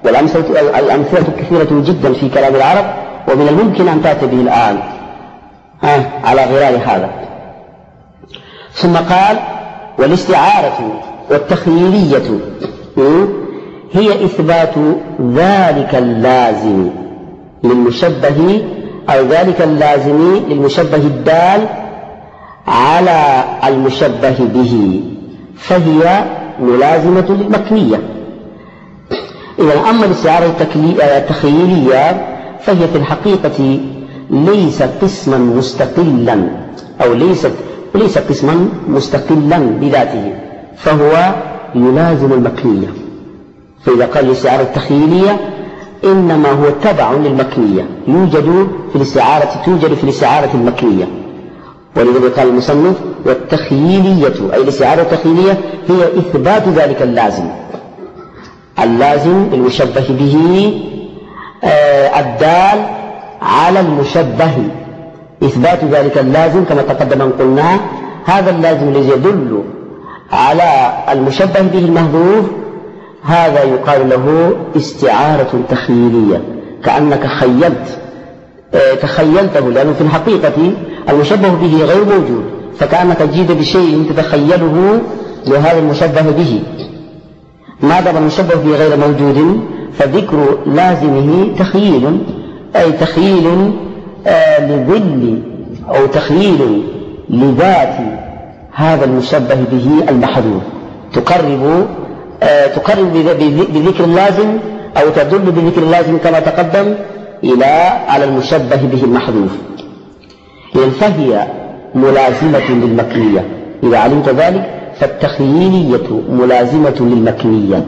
والأمثلة الأمثلة كثيرة جدا في كلام العرب، ومن الممكن أن تأتي به الآن على غرار هذا. ثم قال: والاستعارة والتخييلية هي إثبات ذلك اللازم للمشبه أو ذلك اللازم للمشبه الدال على المشبه به، فهي ملازمة للمكنية. إذا أما الاستعارة التخييلية فهي في الحقيقة ليست قسما مستقلا أو ليست ليس قسما مستقلا بذاته، فهو يلازم المكنية. فإذا قال الاستعارة التخييلية إنما هو تبع للمكنية، يوجد في الاستعارة توجد في الاستعارة المكنية. ولذلك قال المصنف: والتخييلية أي الاستعارة التخييلية هي إثبات ذلك اللازم اللازم المشبه به آه الدال على المشبه، إثبات ذلك اللازم كما تقدم أن قلنا هذا اللازم الذي يدل على المشبه به المحذوف، هذا يقال له استعارة تخييلية، كأنك خيلت اه تخيلته، لأنه في الحقيقة المشبه به غير موجود، فكأنك جيد بشيء تتخيله لهذا المشبه به. ما دام المشبه به غير موجود فذكر لازمه تخييل، أي تخييل آه لظل أو تخييل لذات هذا المشبه به المحذوف، تقرب آه تقرب بذكر اللازم أو تدل بذكر اللازم كما تقدم إلى على المشبه به المحذوف. إذن فهي ملازمة للمكنية. إذا علمت ذلك فالتخييلية ملازمة للمكنية،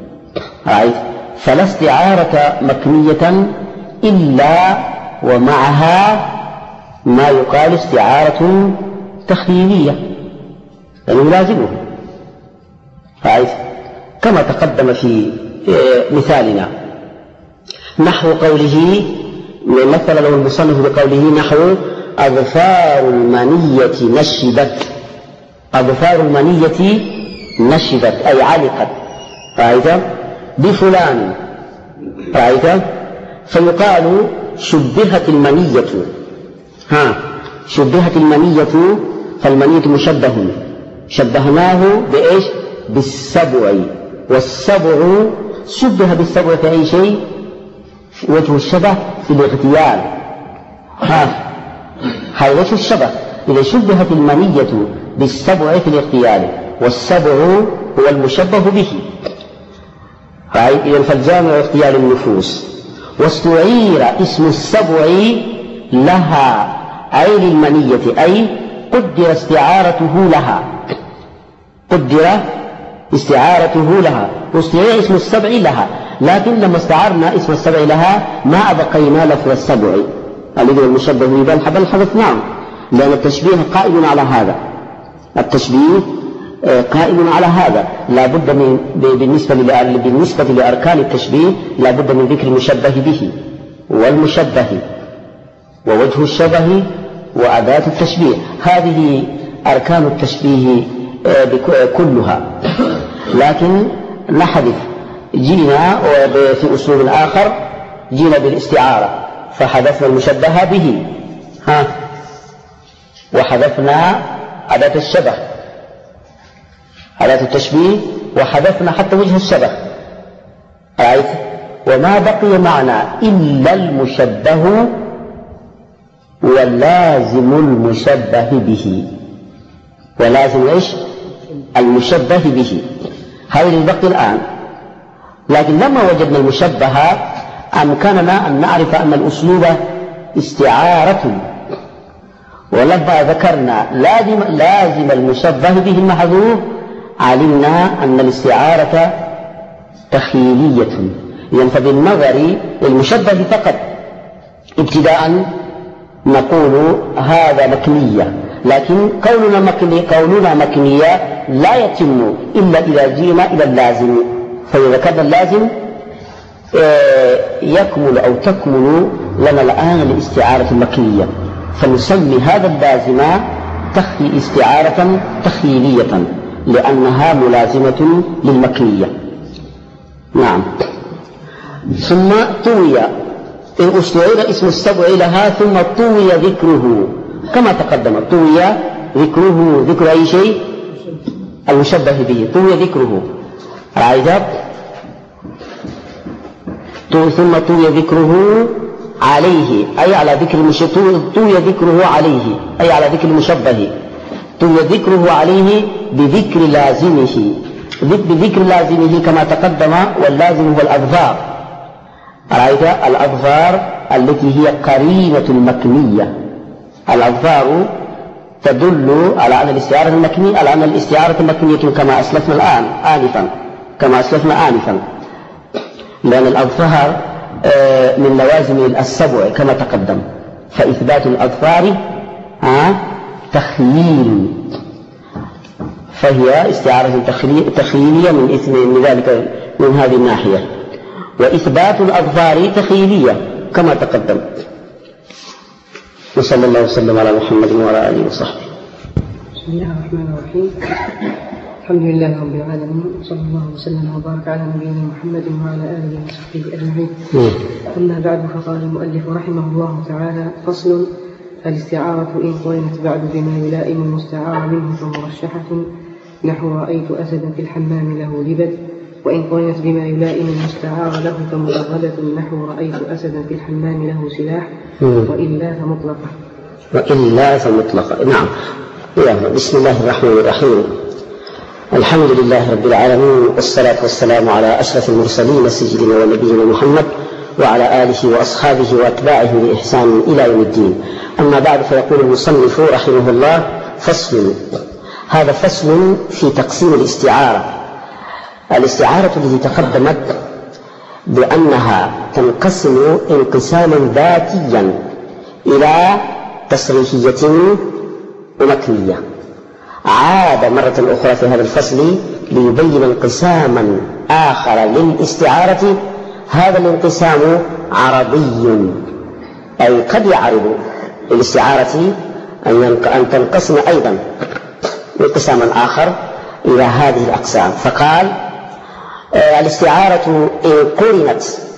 فلا استعارة مكنية إلا ومعها ما يقال استعارة تخييلية، يعني يلازمه، كما تقدم في مثالنا نحو قوله، مثل له المصنف بقوله نحو أظفار المنية نشبت، أظفار المنية نشبت أي علقت، رأيت بفلان، رأيت، فيقال شبهت المنية، ها شبهت المنية، فالمنية مشبه، شبهناه بإيش؟ بالسبع، والسبع شبه بالسبع في أي شيء؟ وجه الشبه في الاغتيال، ها هذا وجه الشبه. إذا شبهت المنية بالسبع في الاغتيال، والسبع هو المشبه به، إذن فالجامع اغتيال النفوس. واستعير اسم السبع لها أي للمنية، أي قدر استعارته لها، قدر استعارته لها، واستعير اسم السبع لها، لكن لما استعرنا اسم السبع لها ما أبقينا لفظ السبع الذي هو المشبه به، بل حذفناه، لأن التشبيه قائم على هذا، التشبيه قائم على هذا. لا بد من بالنسبة بالنسبة لأركان التشبيه لا بد من ذكر المشبه به والمشبه ووجه الشبه وأداة التشبيه، هذه أركان التشبيه كلها. لكن نحذف، جينا في أسلوب آخر جينا بالاستعارة فحذفنا المشبه به، ها وحذفنا أداة الشبه، أداة التشبيه، وحذفنا حتى وجه الشبه، رأيت؟ وما بقي معنا إلا المشبه ولازم المشبه به، ولازم إيش؟ المشبه به، هذا اللي بقي الآن. لكن لما وجدنا المشبه أمكننا أن نعرف أن الأسلوب استعارة، ولما ذكرنا لازم, لازم المشبه به المحذوف علمنا أن الاستعارة تخيلية. إذن فبالنظر المشبه فقط ابتداء نقول هذا مكنية، لكن قولنا مكنية, قولنا مكنية لا يتم إلا إذا جينا إلى اللازم، فإذا كان اللازم يكمل أو تكمل لنا الآن الاستعارة المكنية، فنسمي هذا اللازم تخي استعارة تخيلية لأنها ملازمة للمكنية. نعم. ثم طوي، إن استعير اسم السبع لها ثم طوي ذكره كما تقدم. طوي ذكره، ذكر أي شيء؟ المشبه به، طوي ذكره. رأيت؟ ثم طوي ذكره عليه، أي على ذكر المشبه، طوي ذكره عليه أي على ذكر المشبه، طوي ذكره عليه بذكر لازمه، بذكر لازمه كما تقدم. واللازم هو الأظفار. رأيت؟ الأظفار التي هي قرينة المكنية. الأظفار تدل على أن الاستعارة المكنية، على أن الاستعارة مكنية كما أسلفنا الآن آنفا كما أسلفنا آنفا لأن الأظفار من لوازم السبع كما تقدم. فإثبات الأظفار تخييل، فهي استعارة تخييلية من اسم من ذلك من هذه الناحية، وإثبات الأظفار تخييلية كما تقدم. وصلى الله وسلم على محمد وعلى آله وصحبه.
بسم الله الرحمن الرحيم. الحمد لله رب العالمين، صلى الله وسلم وبارك على نبينا محمد وعلى آله وصحبه أجمعين. أما بعد، فقال المؤلف رحمه الله تعالى: فصل: الاستعارة إن قرنت بعد بما يلائم المستعار منه فمرشحة، نحو رأيت أسدا في الحمام له لبد. وإن قرنت بما يلائم المستعار له فمجردة، نحو رأيت أسدا في الحمام له سلاح، وإلا فمطلقة.
وإلا فمطلقة. نعم. بسم الله الرحمن الرحيم. الحمد لله رب العالمين، والصلاة والسلام على أشرف المرسلين سيدنا ونبينا محمد وعلى آله وأصحابه وأتباعه بإحسان إلى يوم الدين. أما بعد، فيقول المصنف رحمه الله: فصل. هذا فصل في تقسيم الاستعارة. الاستعارة التي تقدمت بأنها تنقسم انقساما ذاتيا إلى تصريحية ومكنية. عاد مرة أخرى في هذا الفصل ليبين انقساما آخر للاستعارة. هذا الانقسام عرضي، أي قد يعرض للاستعارة أن تنقسم أيضا انقساما آخر إلى هذه الأقسام. فقال: الاستعارة إن قرنت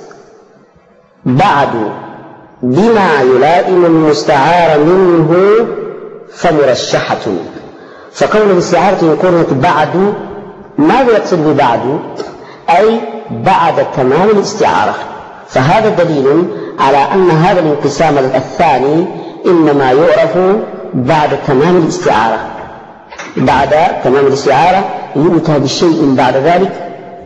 بعد بما يلائم المستعار منه فمرشحة. فقول الاستعارة إن قرنت بعد، ماذا يقصد ببعد؟ أي بعد تمام الاستعارة. فهذا دليل على أن هذا الانقسام الثاني إنما يعرف بعد تمام الاستعارة. بعد تمام الاستعارة يؤتى بشيء بعد ذلك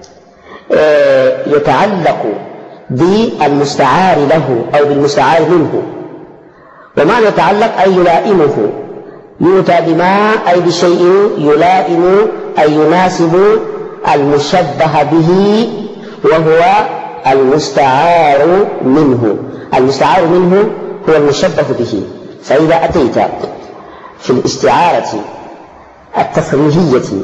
يتعلق بالمستعار له أو بالمستعار منه. ومعنى يتعلق أي يلائمه، يؤتى بما أي بشيء يلائم أي يناسب المشبه به، وهو المستعار منه. المستعار منه هو المشبه به. فإذا أتيت في الاستعارة التصريحية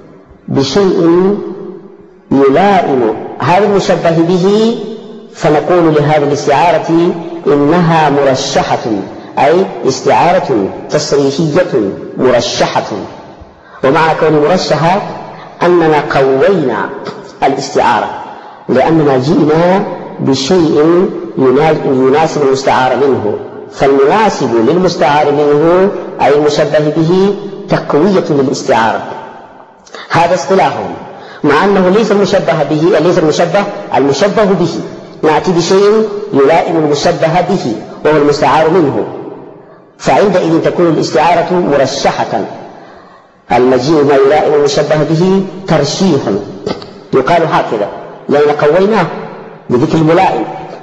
بشيء يلائم هذا المشبه به، فنقول لهذه الاستعارة إنها مرشحة، أي استعارة تصريحية مرشحة. ومع كون مرشحة أننا قوينا الاستعارة، لأننا جئنا بشيء يناسب المستعار منه. فالمناسب للمستعار منه أي المشبه به تقوية للاستعارة. هذا اصطلاحهم، مع أنه ليس المشبه به، ليس المشبه المشبه به. نأتي بشيء يلائم المشبه به وهو المستعار منه، فعندئذ تكون الاستعارة مرشحة. المجيء ما يلائم المشبه به ترشيح، يقال هكذا لأن قويناه بذكر الملائم.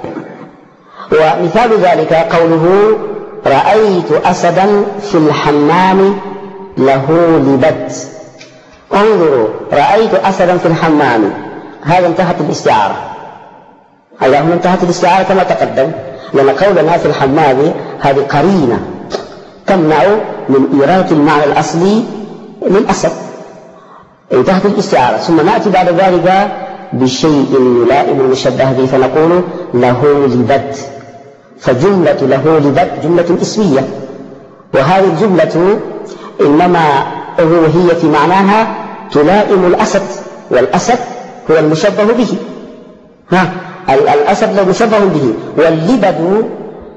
ومثال ذلك قوله: رأيت أسدا في الحمام له لبد. انظروا، رأيت أسدا في الحمام، هذا انتهت الاستعارة. هذا هم انتهت الاستعارة كما تقدم، لأن قولنا في الحمام هذه قرينة تمنع من إيراد المعنى الأصلي للأسد. انتهت الاستعارة. ثم نأتي بعد ذلك بشيء يلائم المشبه به فنقول له لبد. فجملة له لبد جملة اسمية، وهذه الجملة إنما هي في معناها تلائم الأسد، والأسد هو المشبه به. ها الأسد لو مشبه به. واللبد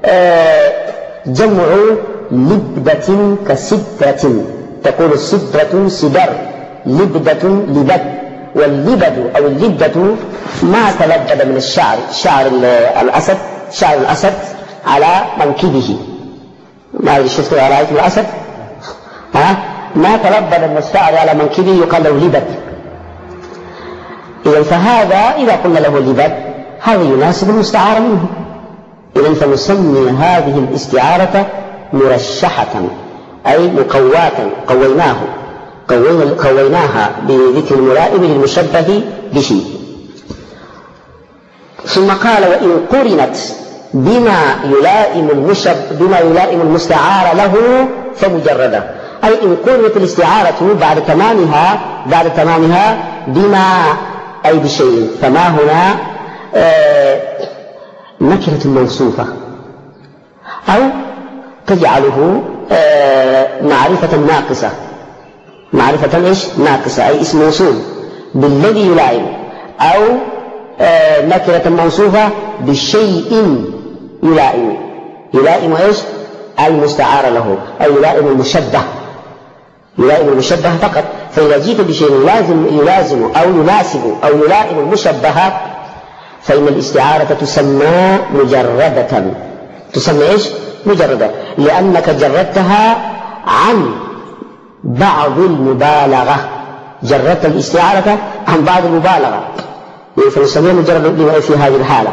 جمع لبدة كسدرة، تقول السدرة سدر، لبدة لبد. واللبد أو اللبدة ما تلبد من الشعر، شعر الأسد، شعر الأسد على منكبه، ما أدري شفتوا على رأيت الأسد ها؟ ما تلبد من الشعر على منكبه يقال له لبد. إذن فهذا إذا قلنا له لبد هذا يناسب المستعار منه. إذن فنسمي هذه الاستعارة مرشحة أي مقواة، قويناه قويناها بذكر الملائم للمشبه به. ثم قال وإن قرنت بما يلائم المشب بما يلائم المستعار له فمجردة، أي إن قرنت الاستعارة بعد تمامها بعد تمامها بما أي بشيء، فما هنا آه نكرة موصوفة أو تجعله آه معرفة ناقصة، معرفة إيش ناقصة أي اسم موصول بالذي يلائم، أو آه نكرة موصوفة بشيء يلائم، يلائم إيش المستعار له أي يلائم المشبه، يلائم المشبه فقط. فإذا جيت بشيء يلازم يلازم أو يناسب أو يلائم المشبه فإن الاستعارة تسمى مجردة، تسمى إيش مجردة، لأنك جردتها عن بعض المبالغة، جردت الاستعارة عن بعض المبالغة، فنسميها مجردة في هذه الحالة.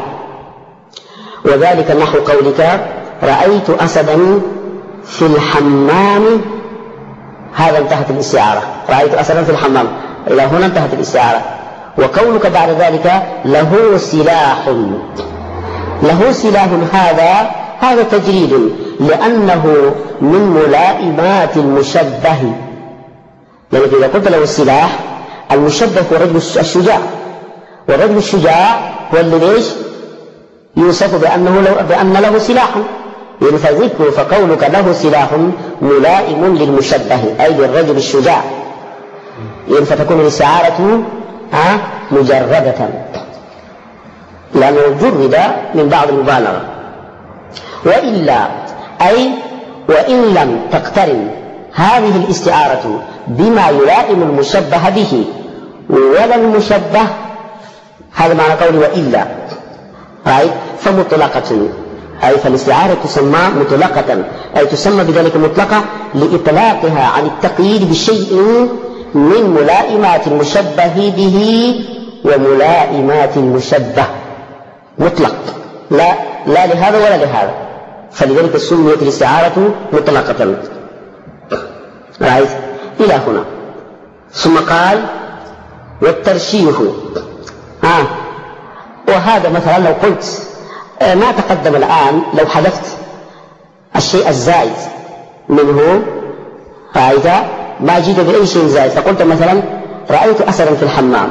وذلك نحو قولك رأيت أسدا في الحمام، هذا انتهت الاستعارة، رأيت أسدا في الحمام، إلى هنا انتهت الاستعارة. وقولك بعد ذلك له سلاح، له سلاح هذا هذا تجريد، لأنه من ملائمات المشبه، يعني إذا قلت له السلاح المشبه هو الرجل الشجاع، والرجل الشجاع هو الذي ليش يوصف بأنه له بأن له سلاح، يعني فذكر فقولك له سلاح ملائم للمشبه أي للرجل الشجاع، يعني فتكون الاستعارة مجردة لأنه جرد من بعض المبالغة. وإلا أي وإن لم تقترن هذه الاستعارة بما يلائم المشبه به ولا المشبه، هذا معنى قولي وإلا أي فمطلقة، أي فالاستعارة تسمى مطلقة، أي تسمى بذلك مطلقة لإطلاقها عن التقييد بشيء من ملائمات المشبه به وملائمات المشبه، مطلق لا لا لهذا ولا لهذا، فلذلك سميت الاستعارة مطلقة. رأيت إلى هنا. ثم قال والترشيح، آه. وهذا مثلا لو قلت آه ما تقدم الآن، لو حذفت الشيء الزائد منه، رأيت ما جيت بأي شيء زائد، فقلت مثلا رأيت أسدا في الحمام،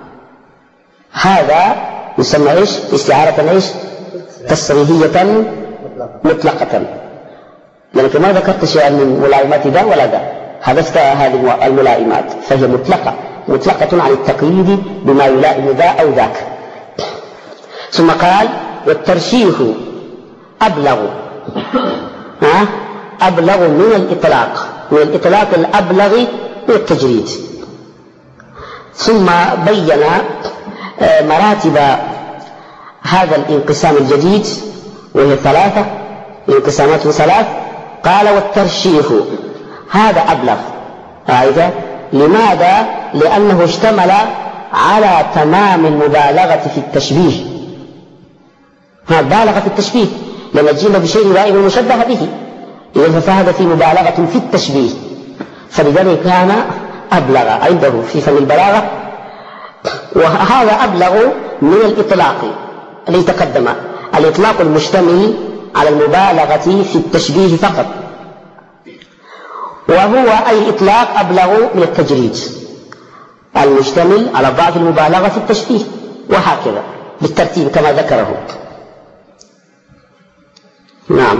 هذا يسمى إيش استعارة إيش تصريحية مطلقة، لأنك ما ذكرت شيئا من ملائمات ذا ولا ذا، حذفت هذه الملائمات فهي مطلقة مطلقة عن التقييد بما يلائم ذا أو ذاك. ثم قال والترشيح أبلغ، ها أبلغ من الإطلاق، من الإطلاق الأبلغ من التجريد. ثم بين مراتب هذا الانقسام الجديد وهي ثلاثة، انقسامات ثلاث. قال والترشيح هذا أبلغ، هذا لماذا؟ لأنه اشتمل على تمام المبالغة في التشبيه، ها بالغ في التشبيه، لأن جينا بشيء يلائم المشبه به، إذا فهذا في مبالغة في التشبيه، فلذلك كان أبلغ عنده في فن البلاغة. وهذا أبلغ من الإطلاق الذي تقدم، الإطلاق المشتمل على المبالغة في التشبيه فقط، وهو أي إطلاق أبلغ من التجريد المشتمل على ضعف المبالغة في التشبيه، وهكذا بالترتيب كما ذكره. نعم.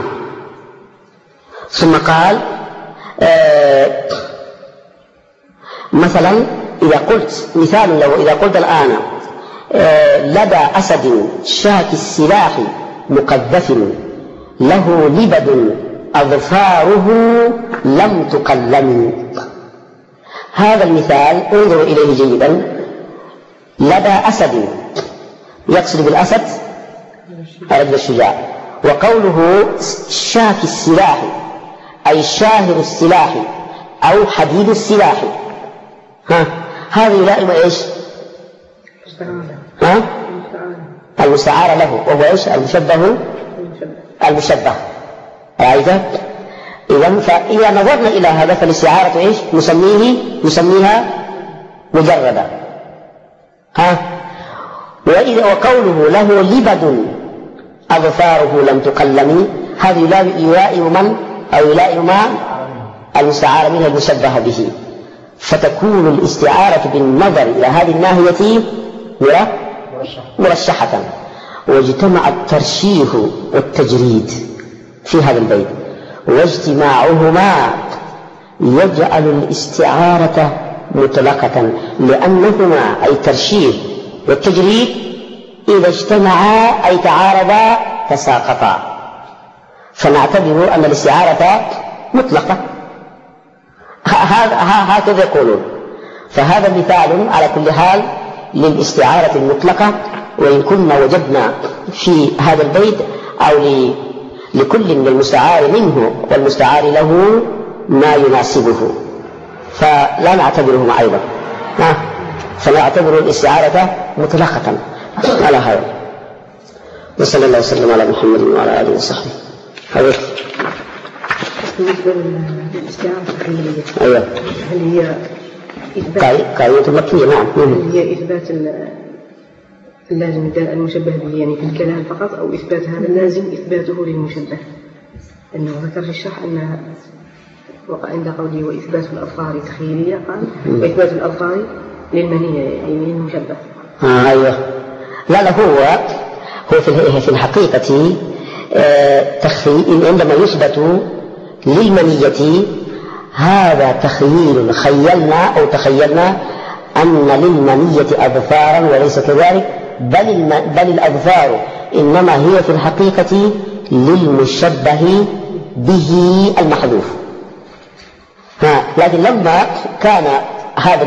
ثم قال آه مثلا إذا قلت مثال لو إذا قلت الآن لدى أسد شاك السلاح مقذف له لبد أظفاره لم تقلم. هذا المثال انظروا إليه جيدا. لدى أسد يقصد بالأسد الرجل الشجاع، وقوله شاك السلاح أي شاهر السلاح أو حديد السلاح. ها هذا يلائم إيش؟ ها؟ المستعار له، وهو إيش؟ المشبه المشبه. رأيت؟ إذا فإذا نظرنا إلى هذا فالاستعارة إيش؟ نسميه نسميها مجردة. ها؟ وإذا وقوله له لبد أظفاره لم تقلم، هذا يلائم من؟ أو يلائم ما المستعار منه المشبه به، فتكون الاستعارة بالنظر إلى هذه الناحية مرشحة. واجتمع الترشيح والتجريد في هذا البيت، واجتماعهما يجعل الاستعارة مطلقة، لأنهما أي الترشيح والتجريد إذا اجتمعا أي تعارضا تساقطا، فنعتبر أن الاستعارة مطلقة. هكذا يقولون. فهذا مثال على كل حال للاستعارة المطلقة، وإن كنا وجدنا في هذا البيت أو لكل من المستعار منه والمستعار له ما يناسبه، فلا نعتبرهما أيضا، فنعتبر الاستعارة مطلقة على هذا. وصلى الله وسلم على محمد وعلى آله وصحبه. هذا
بالنسبة للاستعارة التخيلية،
أيوة.
هل هي إثبات
قاعدة مكية؟ نعم.
هل هي إثبات اللازم المشبه به يعني في الكلام فقط، أو إثبات هذا اللازم إثباته للمشبه؟ أنه ذكر في الشرح أن وقع عند قوله وإثبات الأظفار تخيلية، قال وإثبات الأظفار للمنية يعني للمشبه.
آه أيوة. لا لا هو هو في الحقيقة تخيل. عندما يثبت للمنية هذا تخيل، خيلنا أو تخيلنا أن للمنية أظفارا وليس كذلك، بل, بل الأظفار إنما هي في الحقيقة للمشبه به المحذوف. ها لكن لما كان هذا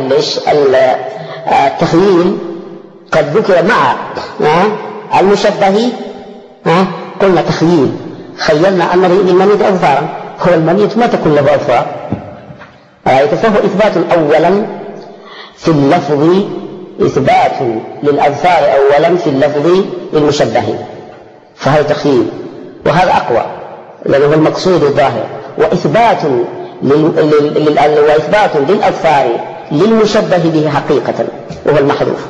التخيل قد ذكر مع المشبه قلنا تخيل، خيلنا أن للمنية أظفارا، هو المنية ما تكون له أظفار، فهو إثبات أولا في اللفظ، إثبات للأظفار أولا في اللفظ للمشبه، فهذا تخيل، وهذا أقوى لأنه هو المقصود الظاهر. وإثبات لل... وإثبات للأظفار للمشبه به حقيقة وهو المحذوف،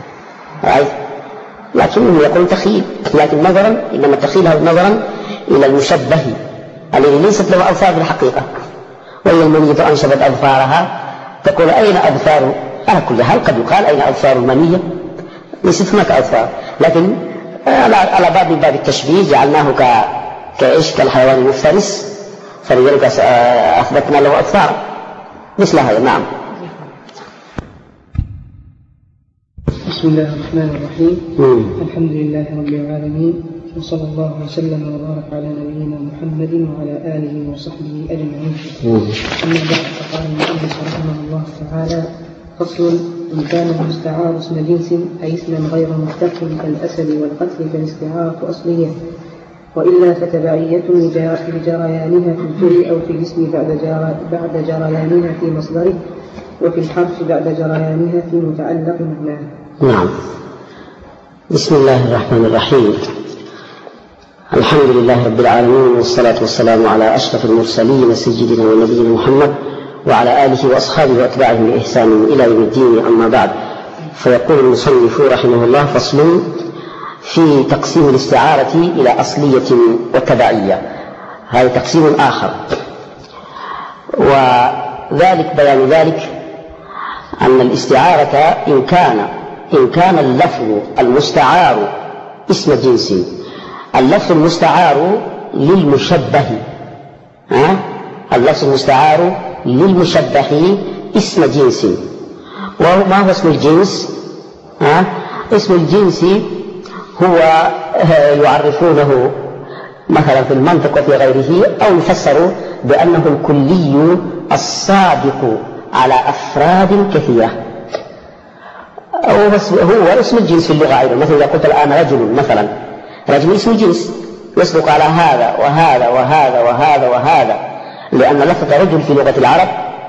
لكنه يقول تخيل، لكن نظرا إنما التخيل هذا نظرا إلى المشبه الذي ليست له أظفار في الحقيقة. وهي المنية أنشبت أظفارها، تقول أين أظفار؟ على كل حال قد يقال أين أظفار المنية؟ ليست هناك أظفار، لكن على باب من باب التشبيه جعلناه ك... كإيش كالحيوان المفترس، فلذلك أثبتنا له أظفار مثل هذا. نعم.
بسم الله الرحمن الرحيم. الحمد لله رب العالمين، وصلى الله وسلم وبارك على نبينا محمد وعلى آله وصحبه أجمعين. أما بعد، فقال المؤلف رحمه الله تعالى: فصل: إن كان المستعار اسم جنس أي اسما غير مشتق كالأسد والقتل فالاستعارة أصلية، وإلا فتبعية لجريانها في الفعل أو في الاسم بعد جريانها في مصدره، وفي الحرف بعد جريانها في متعلق معناه.
نعم. بسم الله الرحمن الرحيم. الحمد لله رب العالمين، والصلاة والسلام على أشرف المرسلين سيدنا ونبينا محمد وعلى آله وأصحابه وأتباعه بإحسان إلى يوم الدين. أما بعد، فيقول المصنف رحمه الله: فصل في تقسيم الاستعارة إلى أصلية وتبعية. هذا تقسيم آخر، وذلك بيان ذلك أن الاستعارة إن كان إن كان اللفظ المستعار اسم جنس، اللفظ المستعار للمشبه، ها؟ اللفظ المستعار للمشبه اسم جنس. وما هو اسم الجنس؟ ها؟ اسم الجنس هو يعرفونه مثلا في المنطق وفي غيره، أو يفسر بأنه الكلي الصادق على أفراد كثيرة. هو اسم الجنس في اللغة أيضا. مثلا إذا قلت الآن رجل مثلا، رجل اسم جنس يصدق على هذا وهذا وهذا وهذا وهذا، لأن لفظ رجل في لغة العرب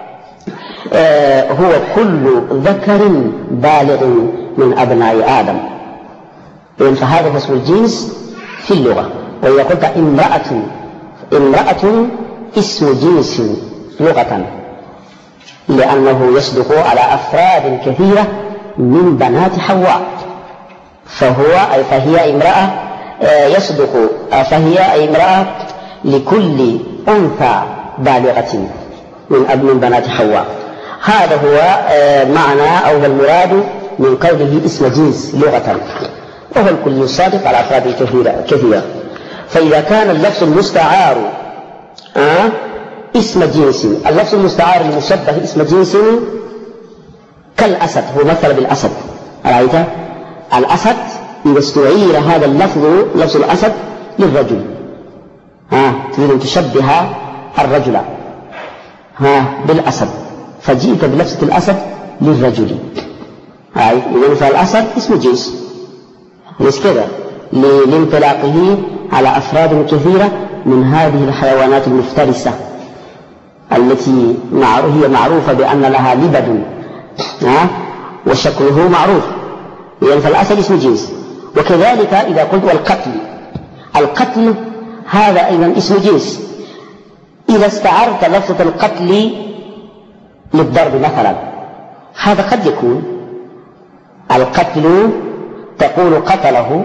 هو كل ذكر بالغ من أبناء آدم، فهذا هو اسم الجنس في اللغة. وإذا قلت امرأة، امرأة اسم جنس لغة، لأنه يصدق على أفراد كثيرة من بنات حواء، فهو أي فهي امرأة يصدق، فهي أي امرأة لكل أنثى بالغة من أبن بنات حواء. هذا هو معنى أو المراد من قوله اسم جنس لغة، وهو الكل الصادق على أفراد كثيرة كثيرة. فإذا كان اللفظ المستعار آه اسم جنس، اللفظ المستعار المشبه اسم جنس كالأسد، هو مثل بالأسد، رأيت الأسد إذا استعير هذا اللفظ، لفظ الأسد للرجل، ها تريد أن تشبه الرجل ها بالأسد، فجئت بلفظة الأسد للرجل، هاي إذن فالأسد اسم جنس، ليس كذا لانطلاقه على أفراد كثيرة من هذه الحيوانات المفترسة التي هي معروفة بأن لها لبد ها وشكله معروف، يعني فالأسد اسم جنس. وكذلك إذا قلت والقتل، القتل هذا أيضا اسم جنس. إذا استعرت لفظة القتل للضرب مثلا، هذا قد يكون القتل تقول قتله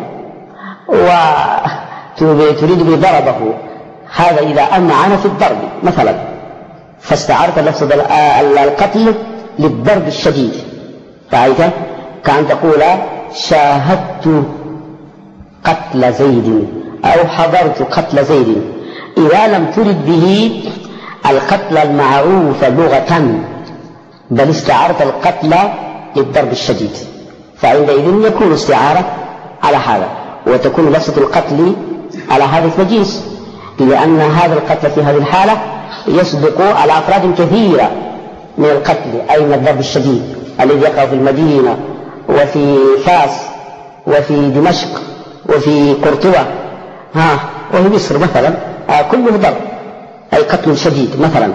وتريد بضربه، هذا إذا أمعن في الضرب مثلا، فاستعرت لفظ القتل للضرب الشديد، رأيت كأن تقول شاهدت قتل زيد أو حضرت قتل زيد، إذا لم ترد به القتل المعروف لغة، بل استعرت القتل للضرب الشديد، فعندئذ يكون استعارة على هذا، وتكون لفظة القتل على هذا اسم جنس، لأن هذا القتل في هذه الحالة يصدق على أفراد كثيرة من القتل، أي من الضرب الشديد الذي يقع في المدينة وفي فاس وفي دمشق وفي قرطبة ها وفي مصر مثلا، كله ضرب أي قتل شديد مثلا.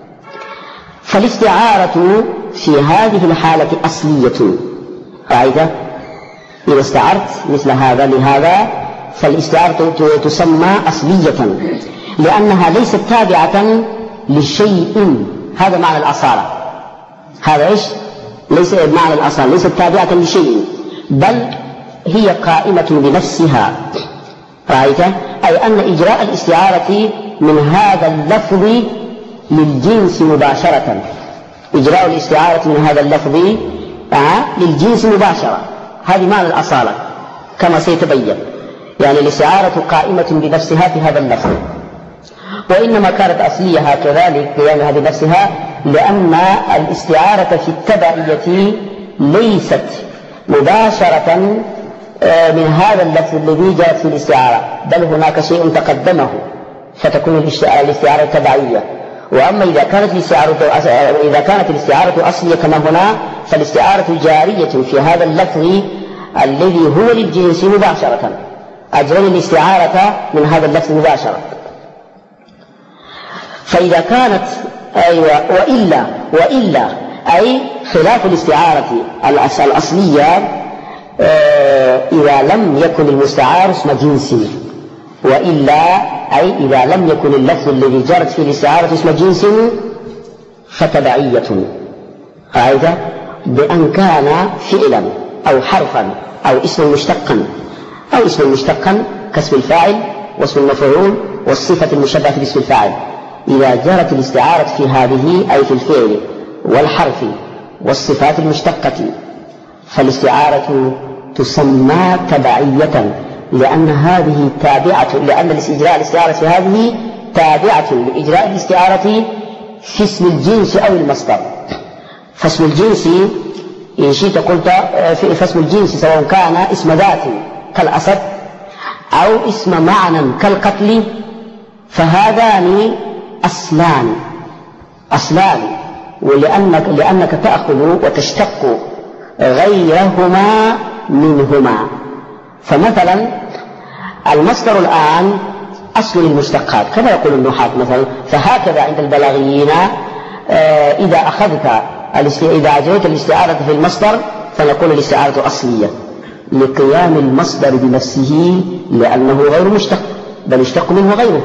فالاستعارة في هذه الحالة أصلية، رأيت إذا استعرت مثل هذا لهذا فالاستعارة تسمى أصلية، لأنها ليست تابعة لشيء، هذا معنى الأصالة، هذا إيش ليس معنى الأصالة، ليست تابعة لشيء، بل هي قائمة بنفسها، رأيت أي أن إجراء الاستعارة من هذا اللفظ للجنس مباشرة، إجراء الاستعارة من هذا اللفظ للجنس مباشرة، هذه معنى الأصالة كما سيتبين، يعني الاستعارة قائمة بنفسها في هذا اللفظ. وإنما كانت أصليها كذلك قيامها بنفسها لأن الاستعارة في التبعية ليست مباشرة من هذا اللفظ الذي جاءت في الاستعارة، بل هناك شيء تقدمه فتكون الاستعارة تبعية. وأما إذا كانت الاستعارة إذا كانت الاستعارة أصلية كما هنا، فالاستعارة جارية في هذا اللفظ الذي هو للجنس مباشرة، أجرى الاستعارة من هذا اللفظ مباشرة. فإذا كانت أيوة وإلا وإلا أي خلاف الاستعارة الأصلية إذا لم يكن المستعار اسم جنس، وإلا أي إذا لم يكن اللفظ الذي جرت فيه الاستعارة اسم جنس فتبعية، قاعدة بأن كان فعلا أو حرفا أو اسما مشتقا أو اسما مشتقا كاسم الفاعل واسم المفعول والصفة المشبهة باسم الفاعل، إذا جرت الاستعارة في هذه أي في الفعل والحرف والصفات المشتقة فالاستعارة تسمى تبعية، لأن هذه تابعة، لأن الإجراء الاستعارة هذه تابعة لإجراء الاستعارة في اسم الجنس أو المصدر. فاسم الجنس إن شئت قلت فاسم الجنس سواء كان اسم ذات كالأسد أو اسم معنى كالقتل فهذان أصلان أصلان ولأنك لأنك تأخذ وتشتق غيرهما منهما. فمثلا المصدر الآن أصل المشتقات كما يقول النحاة مثلا. فهكذا عند البلاغيين إذا أخذت إذا أجريت الاستعارة في المصدر فنقول الاستعارة أصلية لقيام المصدر بنفسه لأنه غير مشتق بل يشتق منه غيره.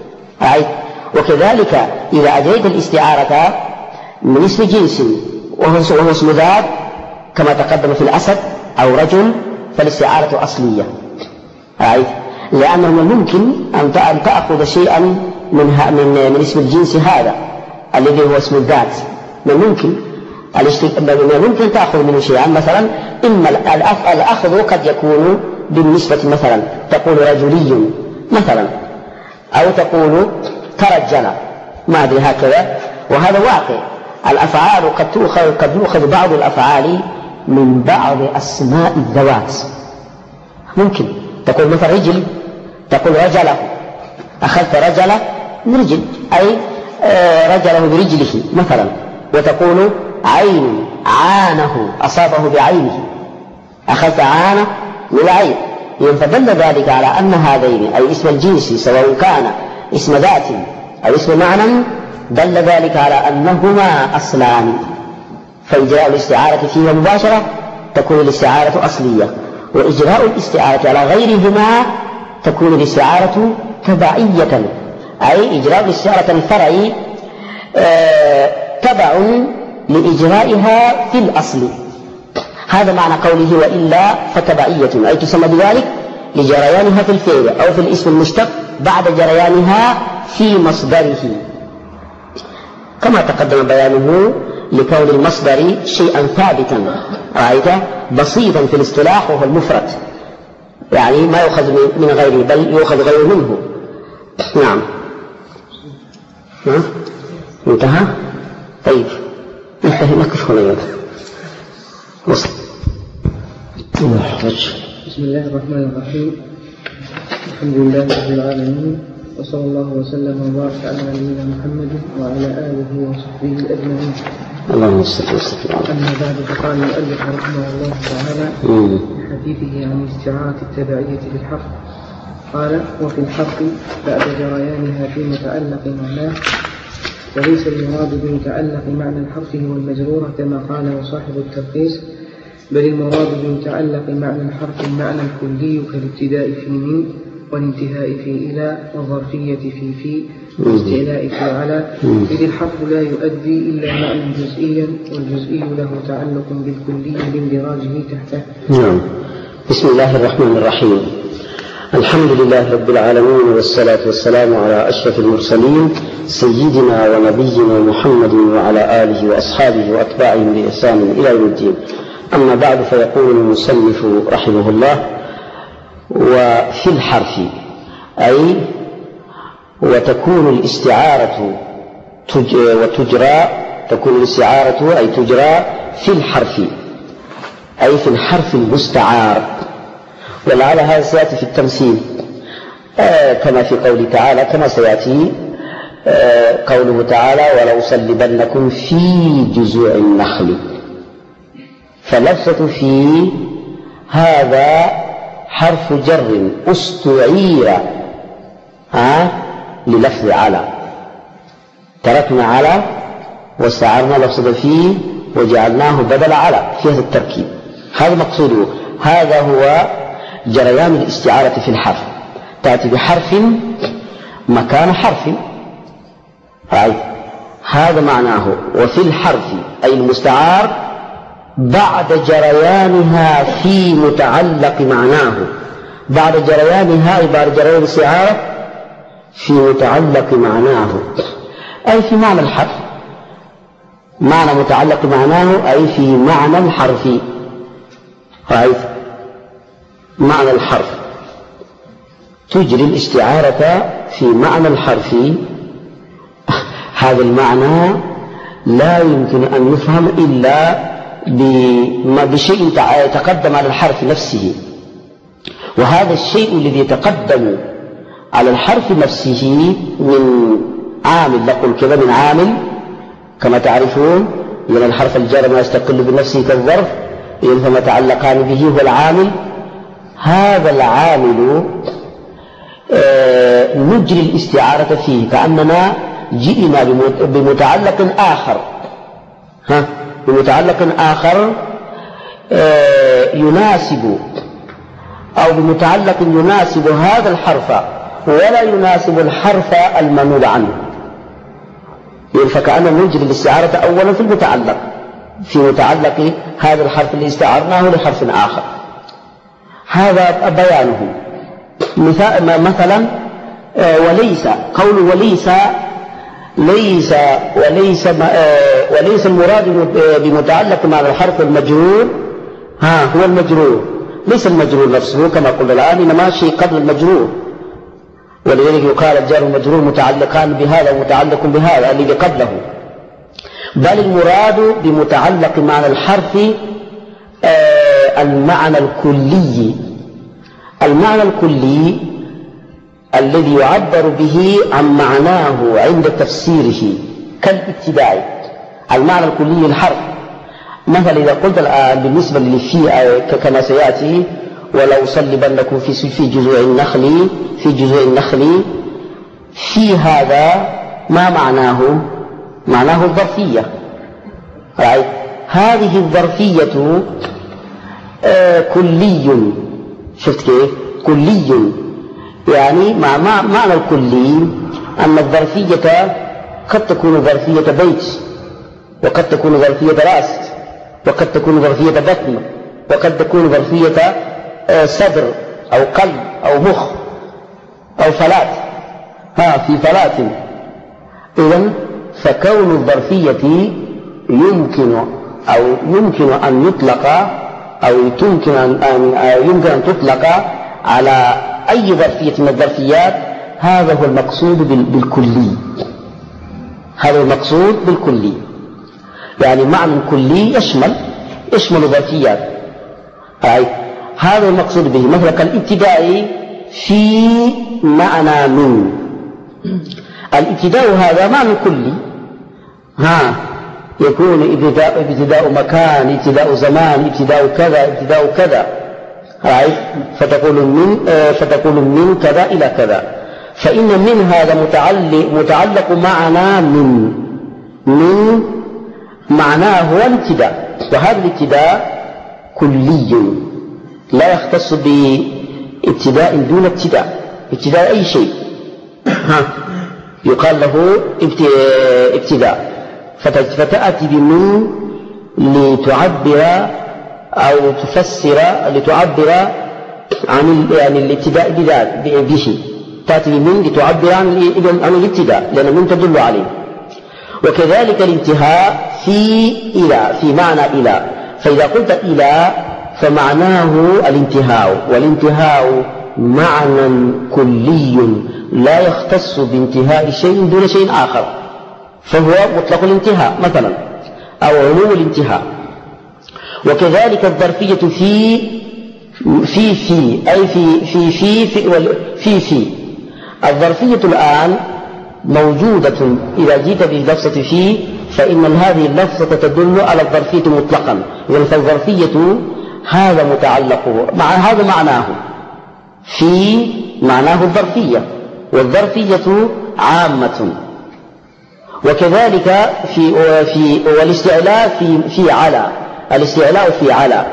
وكذلك إذا أجريت الاستعارة من اسم جنس وهو اسم ذات كما تقدم في الأسد أو رجل فالاستعارة أصلية لأنه من الممكن أن تأخذ شيئا من, من, من اسم الجنس هذا الذي هو اسم الذات. من ممكن من الممكن تأخذ منه شيئا مثلا. إما الأخذ قد يكون بالنسبة مثلا تقول رجلي مثلا أو تقول ترجل ما أدري هكذا. وهذا واقع الأفعال قد تؤخذ قد يؤخذ بعض الأفعال من بعض أسماء الذوات. ممكن تقول مثلا رجل تقول رجله أخذت رجله من رجل أي رجله برجله مثلا. وتقول عين عانه أصابه بعينه أخذت عانه من عين. فدل ذلك على أن هذين أي اسم الجنس سواء كان اسم ذات أو اسم معنى دل ذلك على أنهما أصلان. فإجراء الاستعارة فيها مباشرة تكون الاستعارة أصلية وإجراء الاستعارة على غيرهما تكون الاستعارة تبعية أي إجراء الاستعارة الفرعي آه تبع لإجرائها في الأصل. هذا معنى قوله وإلا فتبعية أي تسمى بذلك لجريانها في الفعل أو في الاسم المشتق بعد جريانها في مصدره كما تقدم بيانه لكون المصدر شيئا ثابتا رأيت بسيطا في الاصطلاح وهو المفرد يعني ما يؤخذ من غيره بل يؤخذ غير منه. نعم انتهى. طيب انتهي نقف هنا. وصل.
بسم الله الرحمن الرحيم. الحمد لله رب العالمين وصلى الله وسلم وبارك على نبينا محمد وعلى آله وصحبه أجمعين.
اللهم صل وسلم.
أما بعد فقال المؤلف رحمه الله تعالى في حديثه عن الاستعارة التبعية للحرف قال وفي الحرف بعد جريانها في متعلق معناه وليس المراد بمتعلق معنى الحرف هو المجرور كما قاله صاحب التلخيص بل المراد بمتعلق معنى الحرف المعنى الكلي كالابتداء في من والانتهاء في إلى والظرفية في في والاستعلاء في على إذ الحرف لا يؤدي إلا معنى جزئيا والجزئي له تعلق بالكلي باندراجه تحته.
نعم. بسم الله الرحمن الرحيم. الحمد لله رب العالمين والصلاة والسلام على أشرف المرسلين سيدنا ونبينا محمد وعلى آله وأصحابه وأتباعهم بإحسان إلى يوم الدين. أما بعد فيقول المصنف رحمه الله وفي الحرف أي وتكون الاستعارة وتجرى تكون الاستعارة أي تجرى في الحرف أي في الحرف المستعار. ولعل هذا سيأتي في التمثيل آه كما في قوله تعالى كما سيأتي آه قوله تعالى ولأصلبنكم في جذوع النخل. فلفظة في هذا حرف جر استعير ها للفظ على تركنا على واستعرنا لفظة في وجعلناه بدل على في هذا التركيب. هذا مقصوده. هذا هو جريان الاستعارة في الحرف تأتي بحرف مكان حرف هذا معناه. وفي الحرف أي المستعار بعد جريانها في متعلق معناه بعد جريانها أي بعد جريان الاستعارة في متعلق معناه أي في معنى الحرف. معنى متعلق معناه أي في معنى الحرف رأيت معنى الحرف تجري الاستعارة في معنى الحرف. هذا المعنى لا يمكن أن يفهم إلا
بشيء يتقدم على الحرف نفسه، وهذا الشيء الذي يتقدم على الحرف نفسه من عامل، نقول كذا من عامل كما تعرفون، لأن الحرف الجار ما يستقل بنفسه كالظرف، فما تعلقان به هو العامل. هذا العامل آه نجري الاستعارة فيه كأننا جئنا بمتعلق آخر، ها بمتعلق آخر آه يناسب، أو بمتعلق يناسب هذا الحرف ولا يناسب الحرف المنوب عنه. فكأننا نجري الاستعارة أولا في المتعلق، في متعلق هذا الحرف اللي استعرناه لحرف آخر. هذا بيانه. مثلا وليس، قول وليس ليس وليس وليس المراد بمتعلق مع الحرف المجرور، ها هو المجرور، ليس المجرور نفسه كما قلنا الآن، إنما شيء قبل المجرور، ولذلك يقال الجار والمجرور متعلقان بهذا ومتعلق بهذا الذي قبله. بل المراد بمتعلق معنى الحرف آه المعنى الكلي، المعنى الكلي الذي يعبر به عن معناه عند تفسيره كالابتداء، المعنى الكلي للحرف. مثلا إذا قلت الآن بالنسبة للفي كما سيأتي ولو صلبنكم في في جذوع النخل، في جذوع النخل، في هذا ما معناه؟ معناه الظرفية. رأيت هذه الظرفية آه كلي، شفت كيف؟ كلي، يعني مع معنى الكلي أن الظرفية قد تكون ظرفية بيت، وقد تكون ظرفية رأس، وقد تكون ظرفية بطن، وقد تكون ظرفية آه صدر أو قلب أو مخ أو فلات، ها في فلات. إذن فكون الظرفية يمكن أو يمكن أن يطلق أو يمكن أن يمكن أن تطلق على أي ظرفية من الظرفيات. هذا هو المقصود بالكلي، هذا المقصود بالكلي، يعني معنى كلي يشمل يشمل ظرفيات. هذا المقصود به. مثلا كالابتداء في معنى من، الابتداء هذا معنى كلي، ها يكون ابتداء ابتداء مكان، ابتداء زمان، ابتداء كذا، ابتداء كذا، رأيت؟ فتقول من فتقول من كذا إلى كذا. فإن من هذا متعلق متعلق معنى من، من معناه هو الابتداء، وهذا الابتداء كلي لا يختص بابتداء دون ابتداء، ابتداء أي شيء ها يقال له ابتداء. فتأتي بمن لتعبر أو تفسر، لتعبر عن يعني الابتداء به، تأتي بمن لتعبر عن عن الابتداء، لأن من تدل عليه. وكذلك الانتهاء في إلى، في معنى إلى. فإذا قلت إلى فمعناه الانتهاء، والانتهاء معنى كلي لا يختص بانتهاء شيء دون شيء آخر، فهو مطلق الانتهاء مثلا أو عموم الانتهاء. وكذلك الظرفية في في في أي في في في في في, في. الظرفية الآن موجودة، إذا جئت بلفظة في فإن هذه اللفظة تدل على الظرفية مطلقا. إذن فالظرفية هذا متعلقه مع هذا معناه، في معناه الظرفية، والظرفية عامة. وكذلك في في والاستعلاء في في على، الاستعلاء في على،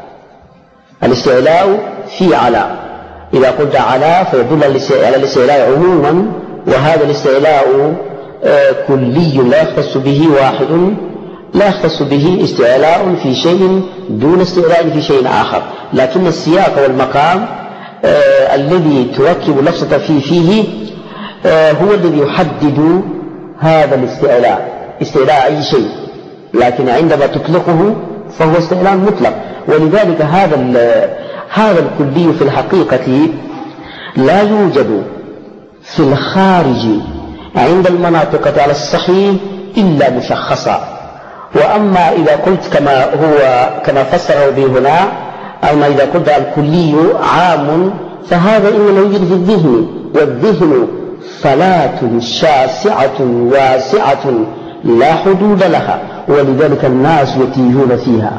الاستعلاء في على. إذا قلت على فيدل على الاستعلاء عموما، وهذا الاستعلاء كلي لا يختص به واحد، لا يختص به استعلاء في شيء دون استعلاء في شيء آخر. لكن السياق والمقام آه الذي تركب لفظة في فيه آه هو الذي يحدد هذا الاستعلاء، استعلاء أي شيء، لكن عندما تطلقه فهو استعلاء مطلق. ولذلك هذا هذا الكلي في الحقيقة لا يوجد في الخارج عند المناطق على الصحيح إلا مشخصا، وأما إذا قلت كما هو كما فسره به هنا، أما إذا قلت الكلي عام فهذا إنما يوجد في الذهن، والذهن فلاة شاسعة واسعة لا حدود لها، ولذلك الناس يتيهون فيها،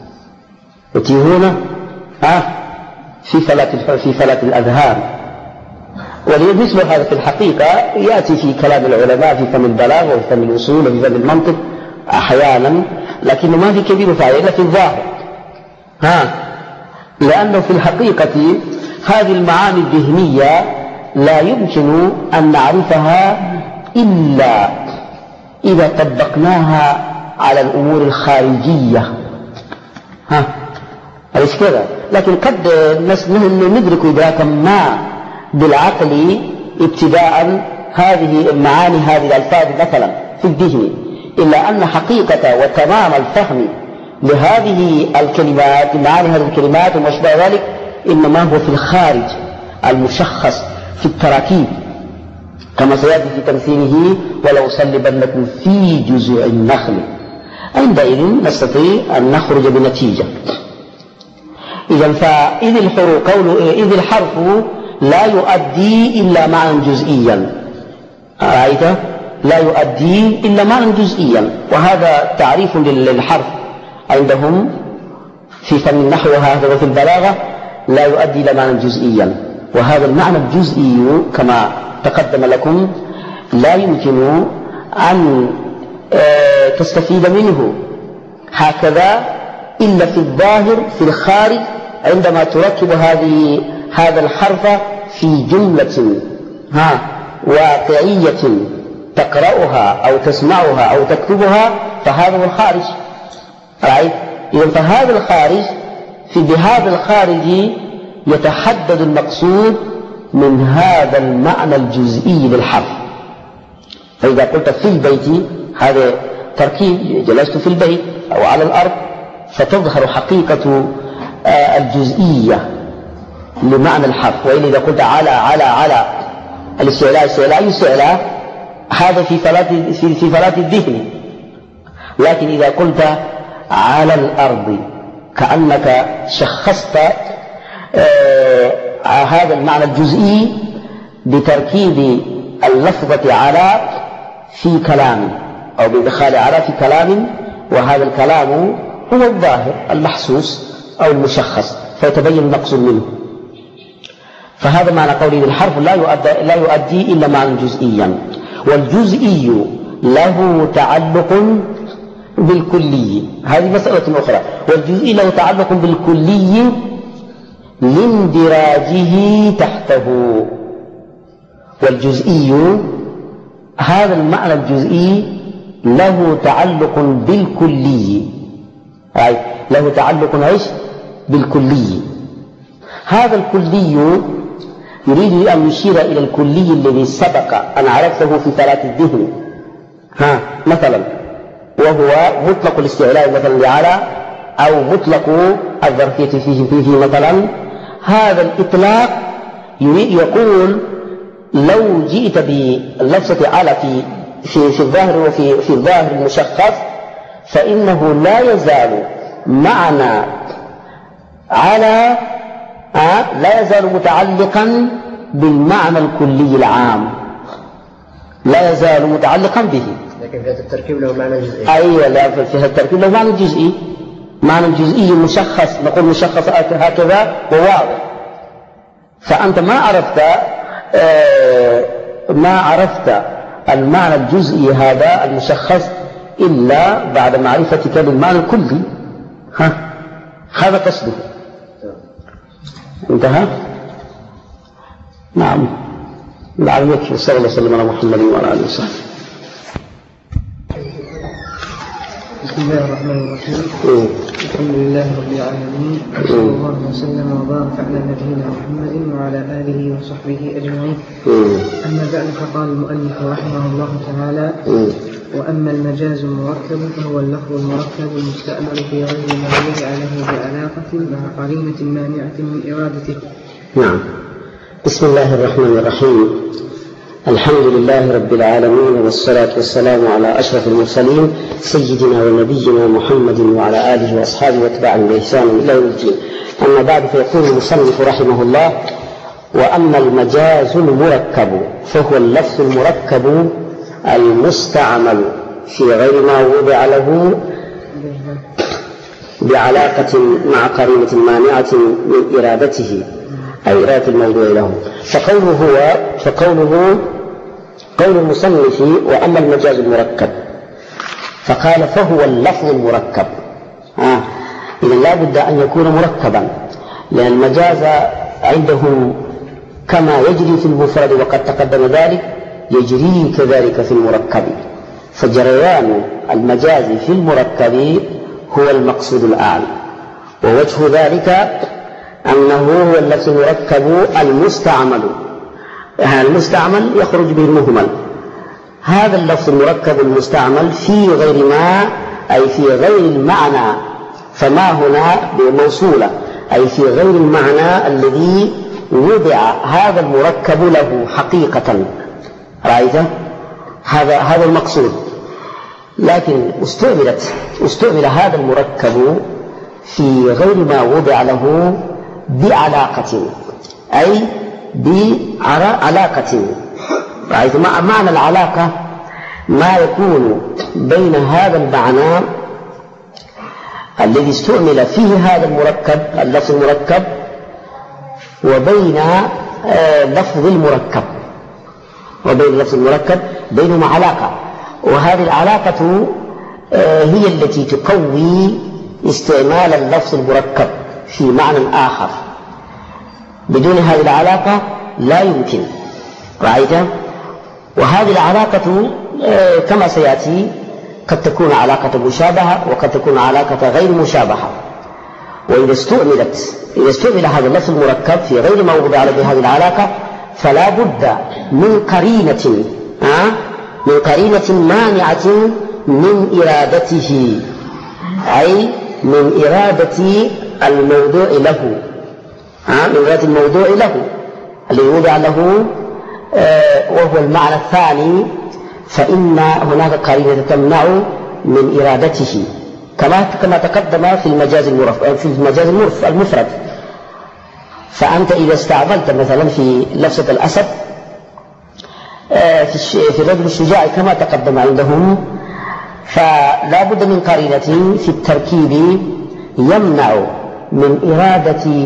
يتيهون آه في فلاة في فلاة الأذهان. ولمثل هذا في الحقيقة يأتي في كلام العلماء في فن البلاغة وفي فن الأصول وفي فن المنطق أحيانا، لكنه ما في كبير فائدة في الظاهر، ها لأنه في الحقيقة هذه المعاني الذهنية لا يمكن أن نعرفها إلا إذا طبقناها على الأمور الخارجية، ها أليس كذا؟ لكن قد ندرك إدراكا ما بالعقل ابتداء هذه المعاني هذه الألفاظ مثلا في الذهن، إلا أن حقيقة وتمام الفهم لهذه الكلمات معاني هذه الكلمات وما شابه ذلك إنما هو في الخارج المشخص في التراكيب، كما سيأتي في تمثيله ولو صلبنكم في جذوع النخل. عندئذ نستطيع أن نخرج بنتيجة. إذا فإذ الحروف قول إذ الحرف لا يؤدي إلا معنى جزئيا، رأيت؟ لا يؤدي إلا معنى جزئيا، وهذا تعريف للحرف عندهم في فن النحو وهذا وفي البلاغة، لا يؤدي إلى معنى جزئيا، وهذا المعنى الجزئي كما تقدم لكم لا يمكن أن تستفيد منه هكذا إلا في الظاهر في الخارج، عندما تركب هذه هذا الحرف في جملة ها واقعية تقرأها أو تسمعها أو تكتبها، فهذا هو الخارج. رأيت؟ إذن فهذا الخارج في بهذا الخارج يتحدد المقصود من هذا المعنى الجزئي للحرف. فإذا قلت في البيت هذا تركيب، جلست في البيت أو على الأرض، فتظهر حقيقة الجزئية لمعنى الحرف. وإلا إذا قلت على على على الاستعلاء استعلاء استعلاء هذا في فلاة في في فلاة الذهن، لكن إذا قلت على الأرض كأنك شخصت آه هذا المعنى الجزئي بتركيب اللفظة على في كلام أو بإدخال على في كلام، وهذا الكلام هو الظاهر المحسوس أو المشخص، فيتبين المقصود منه. فهذا معنى قوله الحرف لا يؤدي, لا يؤدي إلا معنى جزئيا، والجزئي له تعلق بالكلي، هذه مسألة أخرى. والجزئي له تعلق بالكلي لاندراجه تحته. والجزئي هذا المعنى الجزئي له تعلق بالكلي، أي له تعلق ايش؟ بالكلي. هذا الكلي يريد أن يشير إلى الكلي الذي سبق أن عرفته في ثلاث الذهن، ها مثلا وهو مطلق الاستعلاء مثلا لعلى، أو مطلق الظرفية فيه فيه مثلا. هذا الإطلاق يريد يقول لو جئت باللفظة على في في في الظاهر وفي في الظاهر المشخص، فإنه لا يزال معنى على آه لا يزال متعلقا بالمعنى الكلي العام، لا يزال متعلقا به.
لكن في التركيب له معنى جزئي.
أيوة، لا في التركيب له معنى جزئي، معنى جزئي مشخص، نقول مشخص هكذا وواضح. فأنت ما عرفت آه ما عرفت المعنى الجزئي هذا المشخص إلا بعد معرفتك للمعنى الكلي. ها هذا قصده. انتهى؟ نعم. نعم يكفي. صلى الله وسلم على محمد وعلى آله وصحبه.
بسم الله الرحمن الرحيم. الحمد لله رب العالمين، وصلى الله وسلم وبارك على نبينا محمد وعلى آله وصحبه أجمعين. أما بعد، فقال المؤلف رحمه الله تعالى: وأما المجاز المركب فهو اللفظ المركب المستعمل في غير ما وضع له بعلاقة مع قرينة مانعة من إرادته.
نعم. بسم الله الرحمن الرحيم. الحمد لله رب العالمين، والصلاة والسلام على أشرف المرسلين سيدنا ونبينا محمد وعلى آله وأصحابه واتباعه بإحسان إلى يوم الدين. أما بعد، فيقول المصنف رحمه الله: وأما المجاز المركب فهو اللفظ المركب المستعمل في غير ما وضع له بعلاقة مع قرينة مانعة من إرادته أي إرادة الموضوع له. فقوله هو فقوله قول المصنف: وأما المجاز المركب، فقال فهو اللفظ المركب. آه. إذا لا بد أن يكون مركبا، لأن المجاز عندهم كما يجري في المفرد وقد تقدم ذلك يجري كذلك في المركب، فجريان المجاز في المركب هو المقصود الأعلى. ووجه ذلك أنه هو اللفظ المركب المستعمل، المستعمل يخرج به المهمل. هذا اللفظ المركب المستعمل في غير ما أي في غير المعنى، فما هنا بموصولة أي في غير المعنى الذي وضع هذا المركب له حقيقة. رأيته؟ هذا هذا المقصود. لكن استعملت استعمل هذا المركب في غير ما وضع له بعلاقة، أي بعلاقة. رأيت؟ معنى العلاقة ما يكون بين هذا المعنى الذي استعمل فيه هذا المركب اللفظ المركب وبين لفظ المركب وبين لفظ المركب بينهما علاقة، وهذه العلاقة هي التي تقوي استعمال اللفظ المركب في معنى آخر. بدون هذه العلاقة لا يمكن. رأيت؟ وهذه العلاقة كما سيأتي قد تكون علاقة مشابهة وقد تكون علاقة غير مشابهة. وإذا استعملت إذا استعمل هذا اللفظ المركب في غير ما وضع له بهذه العلاقة فلا بد من قرينة آه من قرينة مانعة من إرادته، أي من إرادة الموضوع له آه من إرادة الموضوع له الذي وضع له آه وهو المعنى الثاني، فإن هناك قرينة تمنع من إرادته كما كما تقدم في المجاز المرف في المجاز المفرد. فأنت إذا استعملت مثلا في لفظة الأسد في الرجل الشجاع كما تقدم عندهم، فلا بد من قرينة في التركيب يمنع من إرادة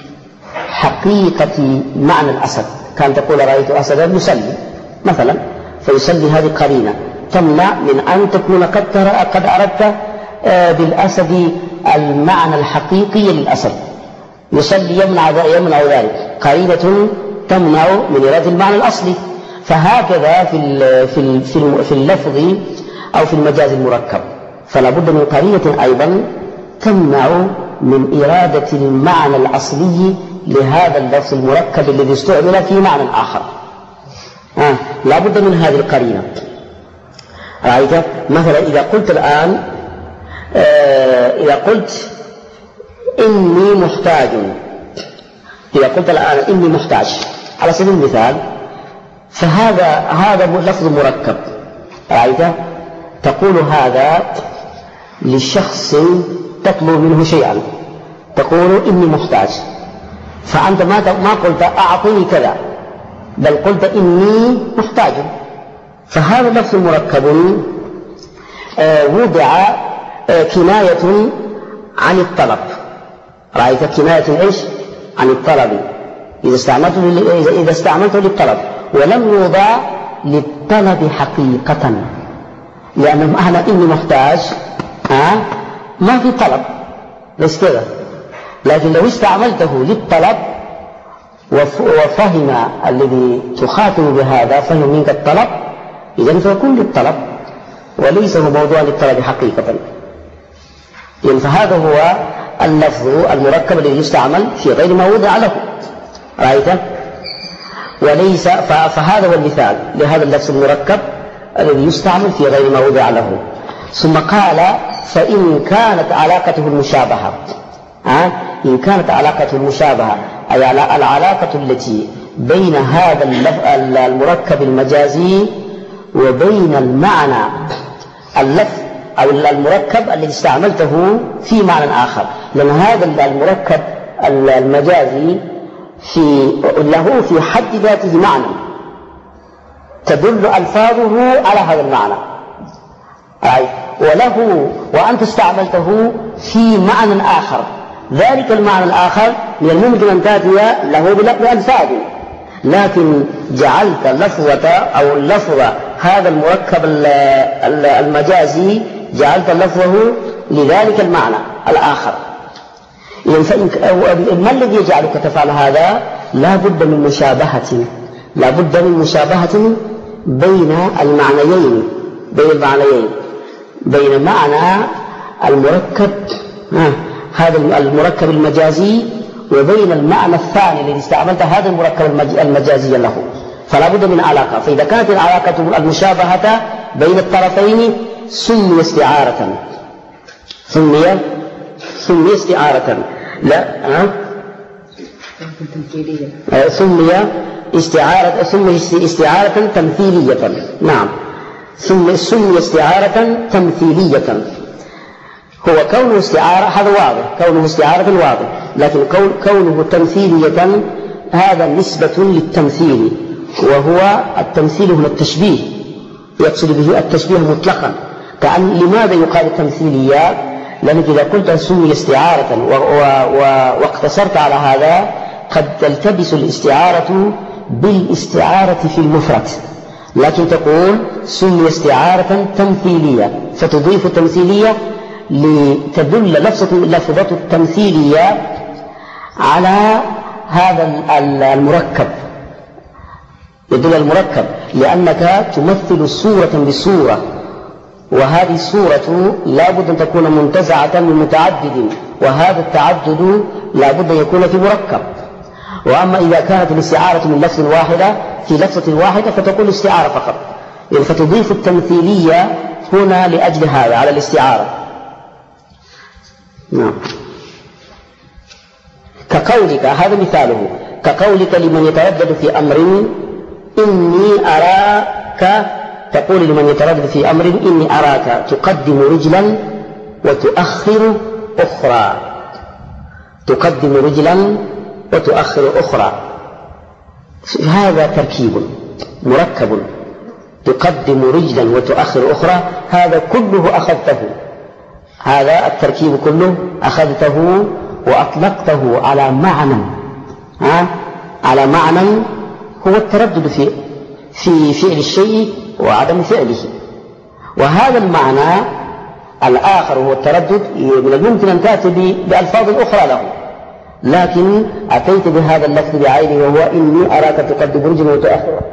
حقيقة معنى الأسد. كان تقول رأيت أسدا يصلي مثلا، فيصلي هذه قرينة تمنع من أن تكون قد قد أردت بالأسد المعنى الحقيقي للأسد. يصلي يمنع يمنع ذلك، قرينة تمنع من إرادة المعنى الأصلي. فهكذا في في في اللفظ أو في المجاز المركب، فلا بد من قرينة أيضا تمنع من إرادة المعنى الأصلي لهذا اللفظ المركب الذي استعمل في معنى آخر. آه. لا بد من هذه القرينة. رأيت؟ مثلا إذا قلت الآن آه إذا قلت إني محتاج إذا قلت الآن إني محتاج على سبيل المثال، فهذا هذا لفظ مركب. رأيت؟ تقول هذا لشخص تطلب منه شيئا، تقول إني محتاج، فأنت ما ما قلت أعطني كذا، بل قلت إني محتاج. فهذا اللفظ مركب آه وضع آه كناية عن الطلب. رأيت؟ كناية إيش؟ عن الطلب. إذا استعملته إذا استعملته للطلب، ولم يوضع للطلب حقيقة، لأن معنى إني محتاج آه ما في طلب، ليس كذا. لكن لو استعملته للطلب وفهم الذي تخاطب بهذا فهم منك الطلب، إذن فيكون للطلب وليس هو موضوع للطلب حقيقة. يعني فهذا هو اللفظ المركب الذي يستعمل في غير ما وضع له. رأيت؟ وليس فهذا هو المثال لهذا اللفظ المركب الذي يستعمل في غير ما وضع له. ثم قال: فإن كانت علاقته المشابهة، آه؟ إن كانت علاقته المشابهة أي العلاقة التي بين هذا المركب المجازي وبين المعنى اللفظ أو المركب الذي استعملته في معنى آخر، لأن هذا المركب المجازي في له في حد ذاته معنى تدل ألفاظه على هذا المعنى، أي وله وأنت استعملته في معنى آخر، ذلك المعنى الآخر من الممكن أن تأتي له بألفاظ، لكن جعلت لفظة أو اللفظ هذا المركب المجازي جعلت لفظه لذلك المعنى الآخر. ما الذي يجعلك تفعل هذا؟ لا بد من مشابهة لا بد من مشابهة بين المعنيين بين المعنيين بين معنى المركب هذا المركب المجازي وبين المعنى الثاني الذي استعملت هذا المركب المجازي له، فلا بد من علاقة. فإذا كانت العلاقة المشابهة بين الطرفين سمي استعارة سمي سمي استعارة لا أه؟ سمي استعارة سمي استعارة تمثيلية. نعم، سمي سمي استعارة تمثيلية. هو كونه استعارة هذا واضح، كونه استعارة واضح، لكن كونه تمثيلية هذا نسبة للتمثيل، وهو التمثيل هنا التشبيه، يقصد به التشبيه مطلقا. كأن لماذا يقال تمثيلية؟ لأنك إذا قلت سمي استعارة واقتصرت على هذا قد تلتبس الاستعارة بالاستعارة في المفرد، لكن تقول سمي استعارة تمثيلية فتضيف التمثيلية لتدل لفظة التمثيلية على هذا المركب، يدل المركب لأنك تمثل صورة بصورة، وهذه الصورة لا بد أن تكون منتزعة من متعدد، وهذا التعدد لا بد أن يكون في مركب. وأما إذا كانت الاستعارة من لفظ واحدة في لفظة واحدة فتقول استعارة فقط، فتضيف التمثيلية هنا لأجل هذا على الاستعارة. نعم، كقولك هذا مثاله، كقولك لمن يتردد في أمر إني أراك، تقول لمن يتردد في أمر إني أراك تقدم رجلا وتؤخر أخرى، تقدم رجلا وتؤخر أخرى، هذا تركيب مركب، تقدم رجلا وتؤخر أخرى، هذا كله أخذته، هذا التركيب كله أخذته وأطلقته على معنى ها؟ على معنى هو التردد في في فعل الشيء وعدم فعله، وهذا المعنى الآخر هو التردد من الممكن أن تأتي بألفاظ أخرى له، لكن أتيت بهذا اللفظ بعينه وهو إني أراك تقدم رجلا وتؤخر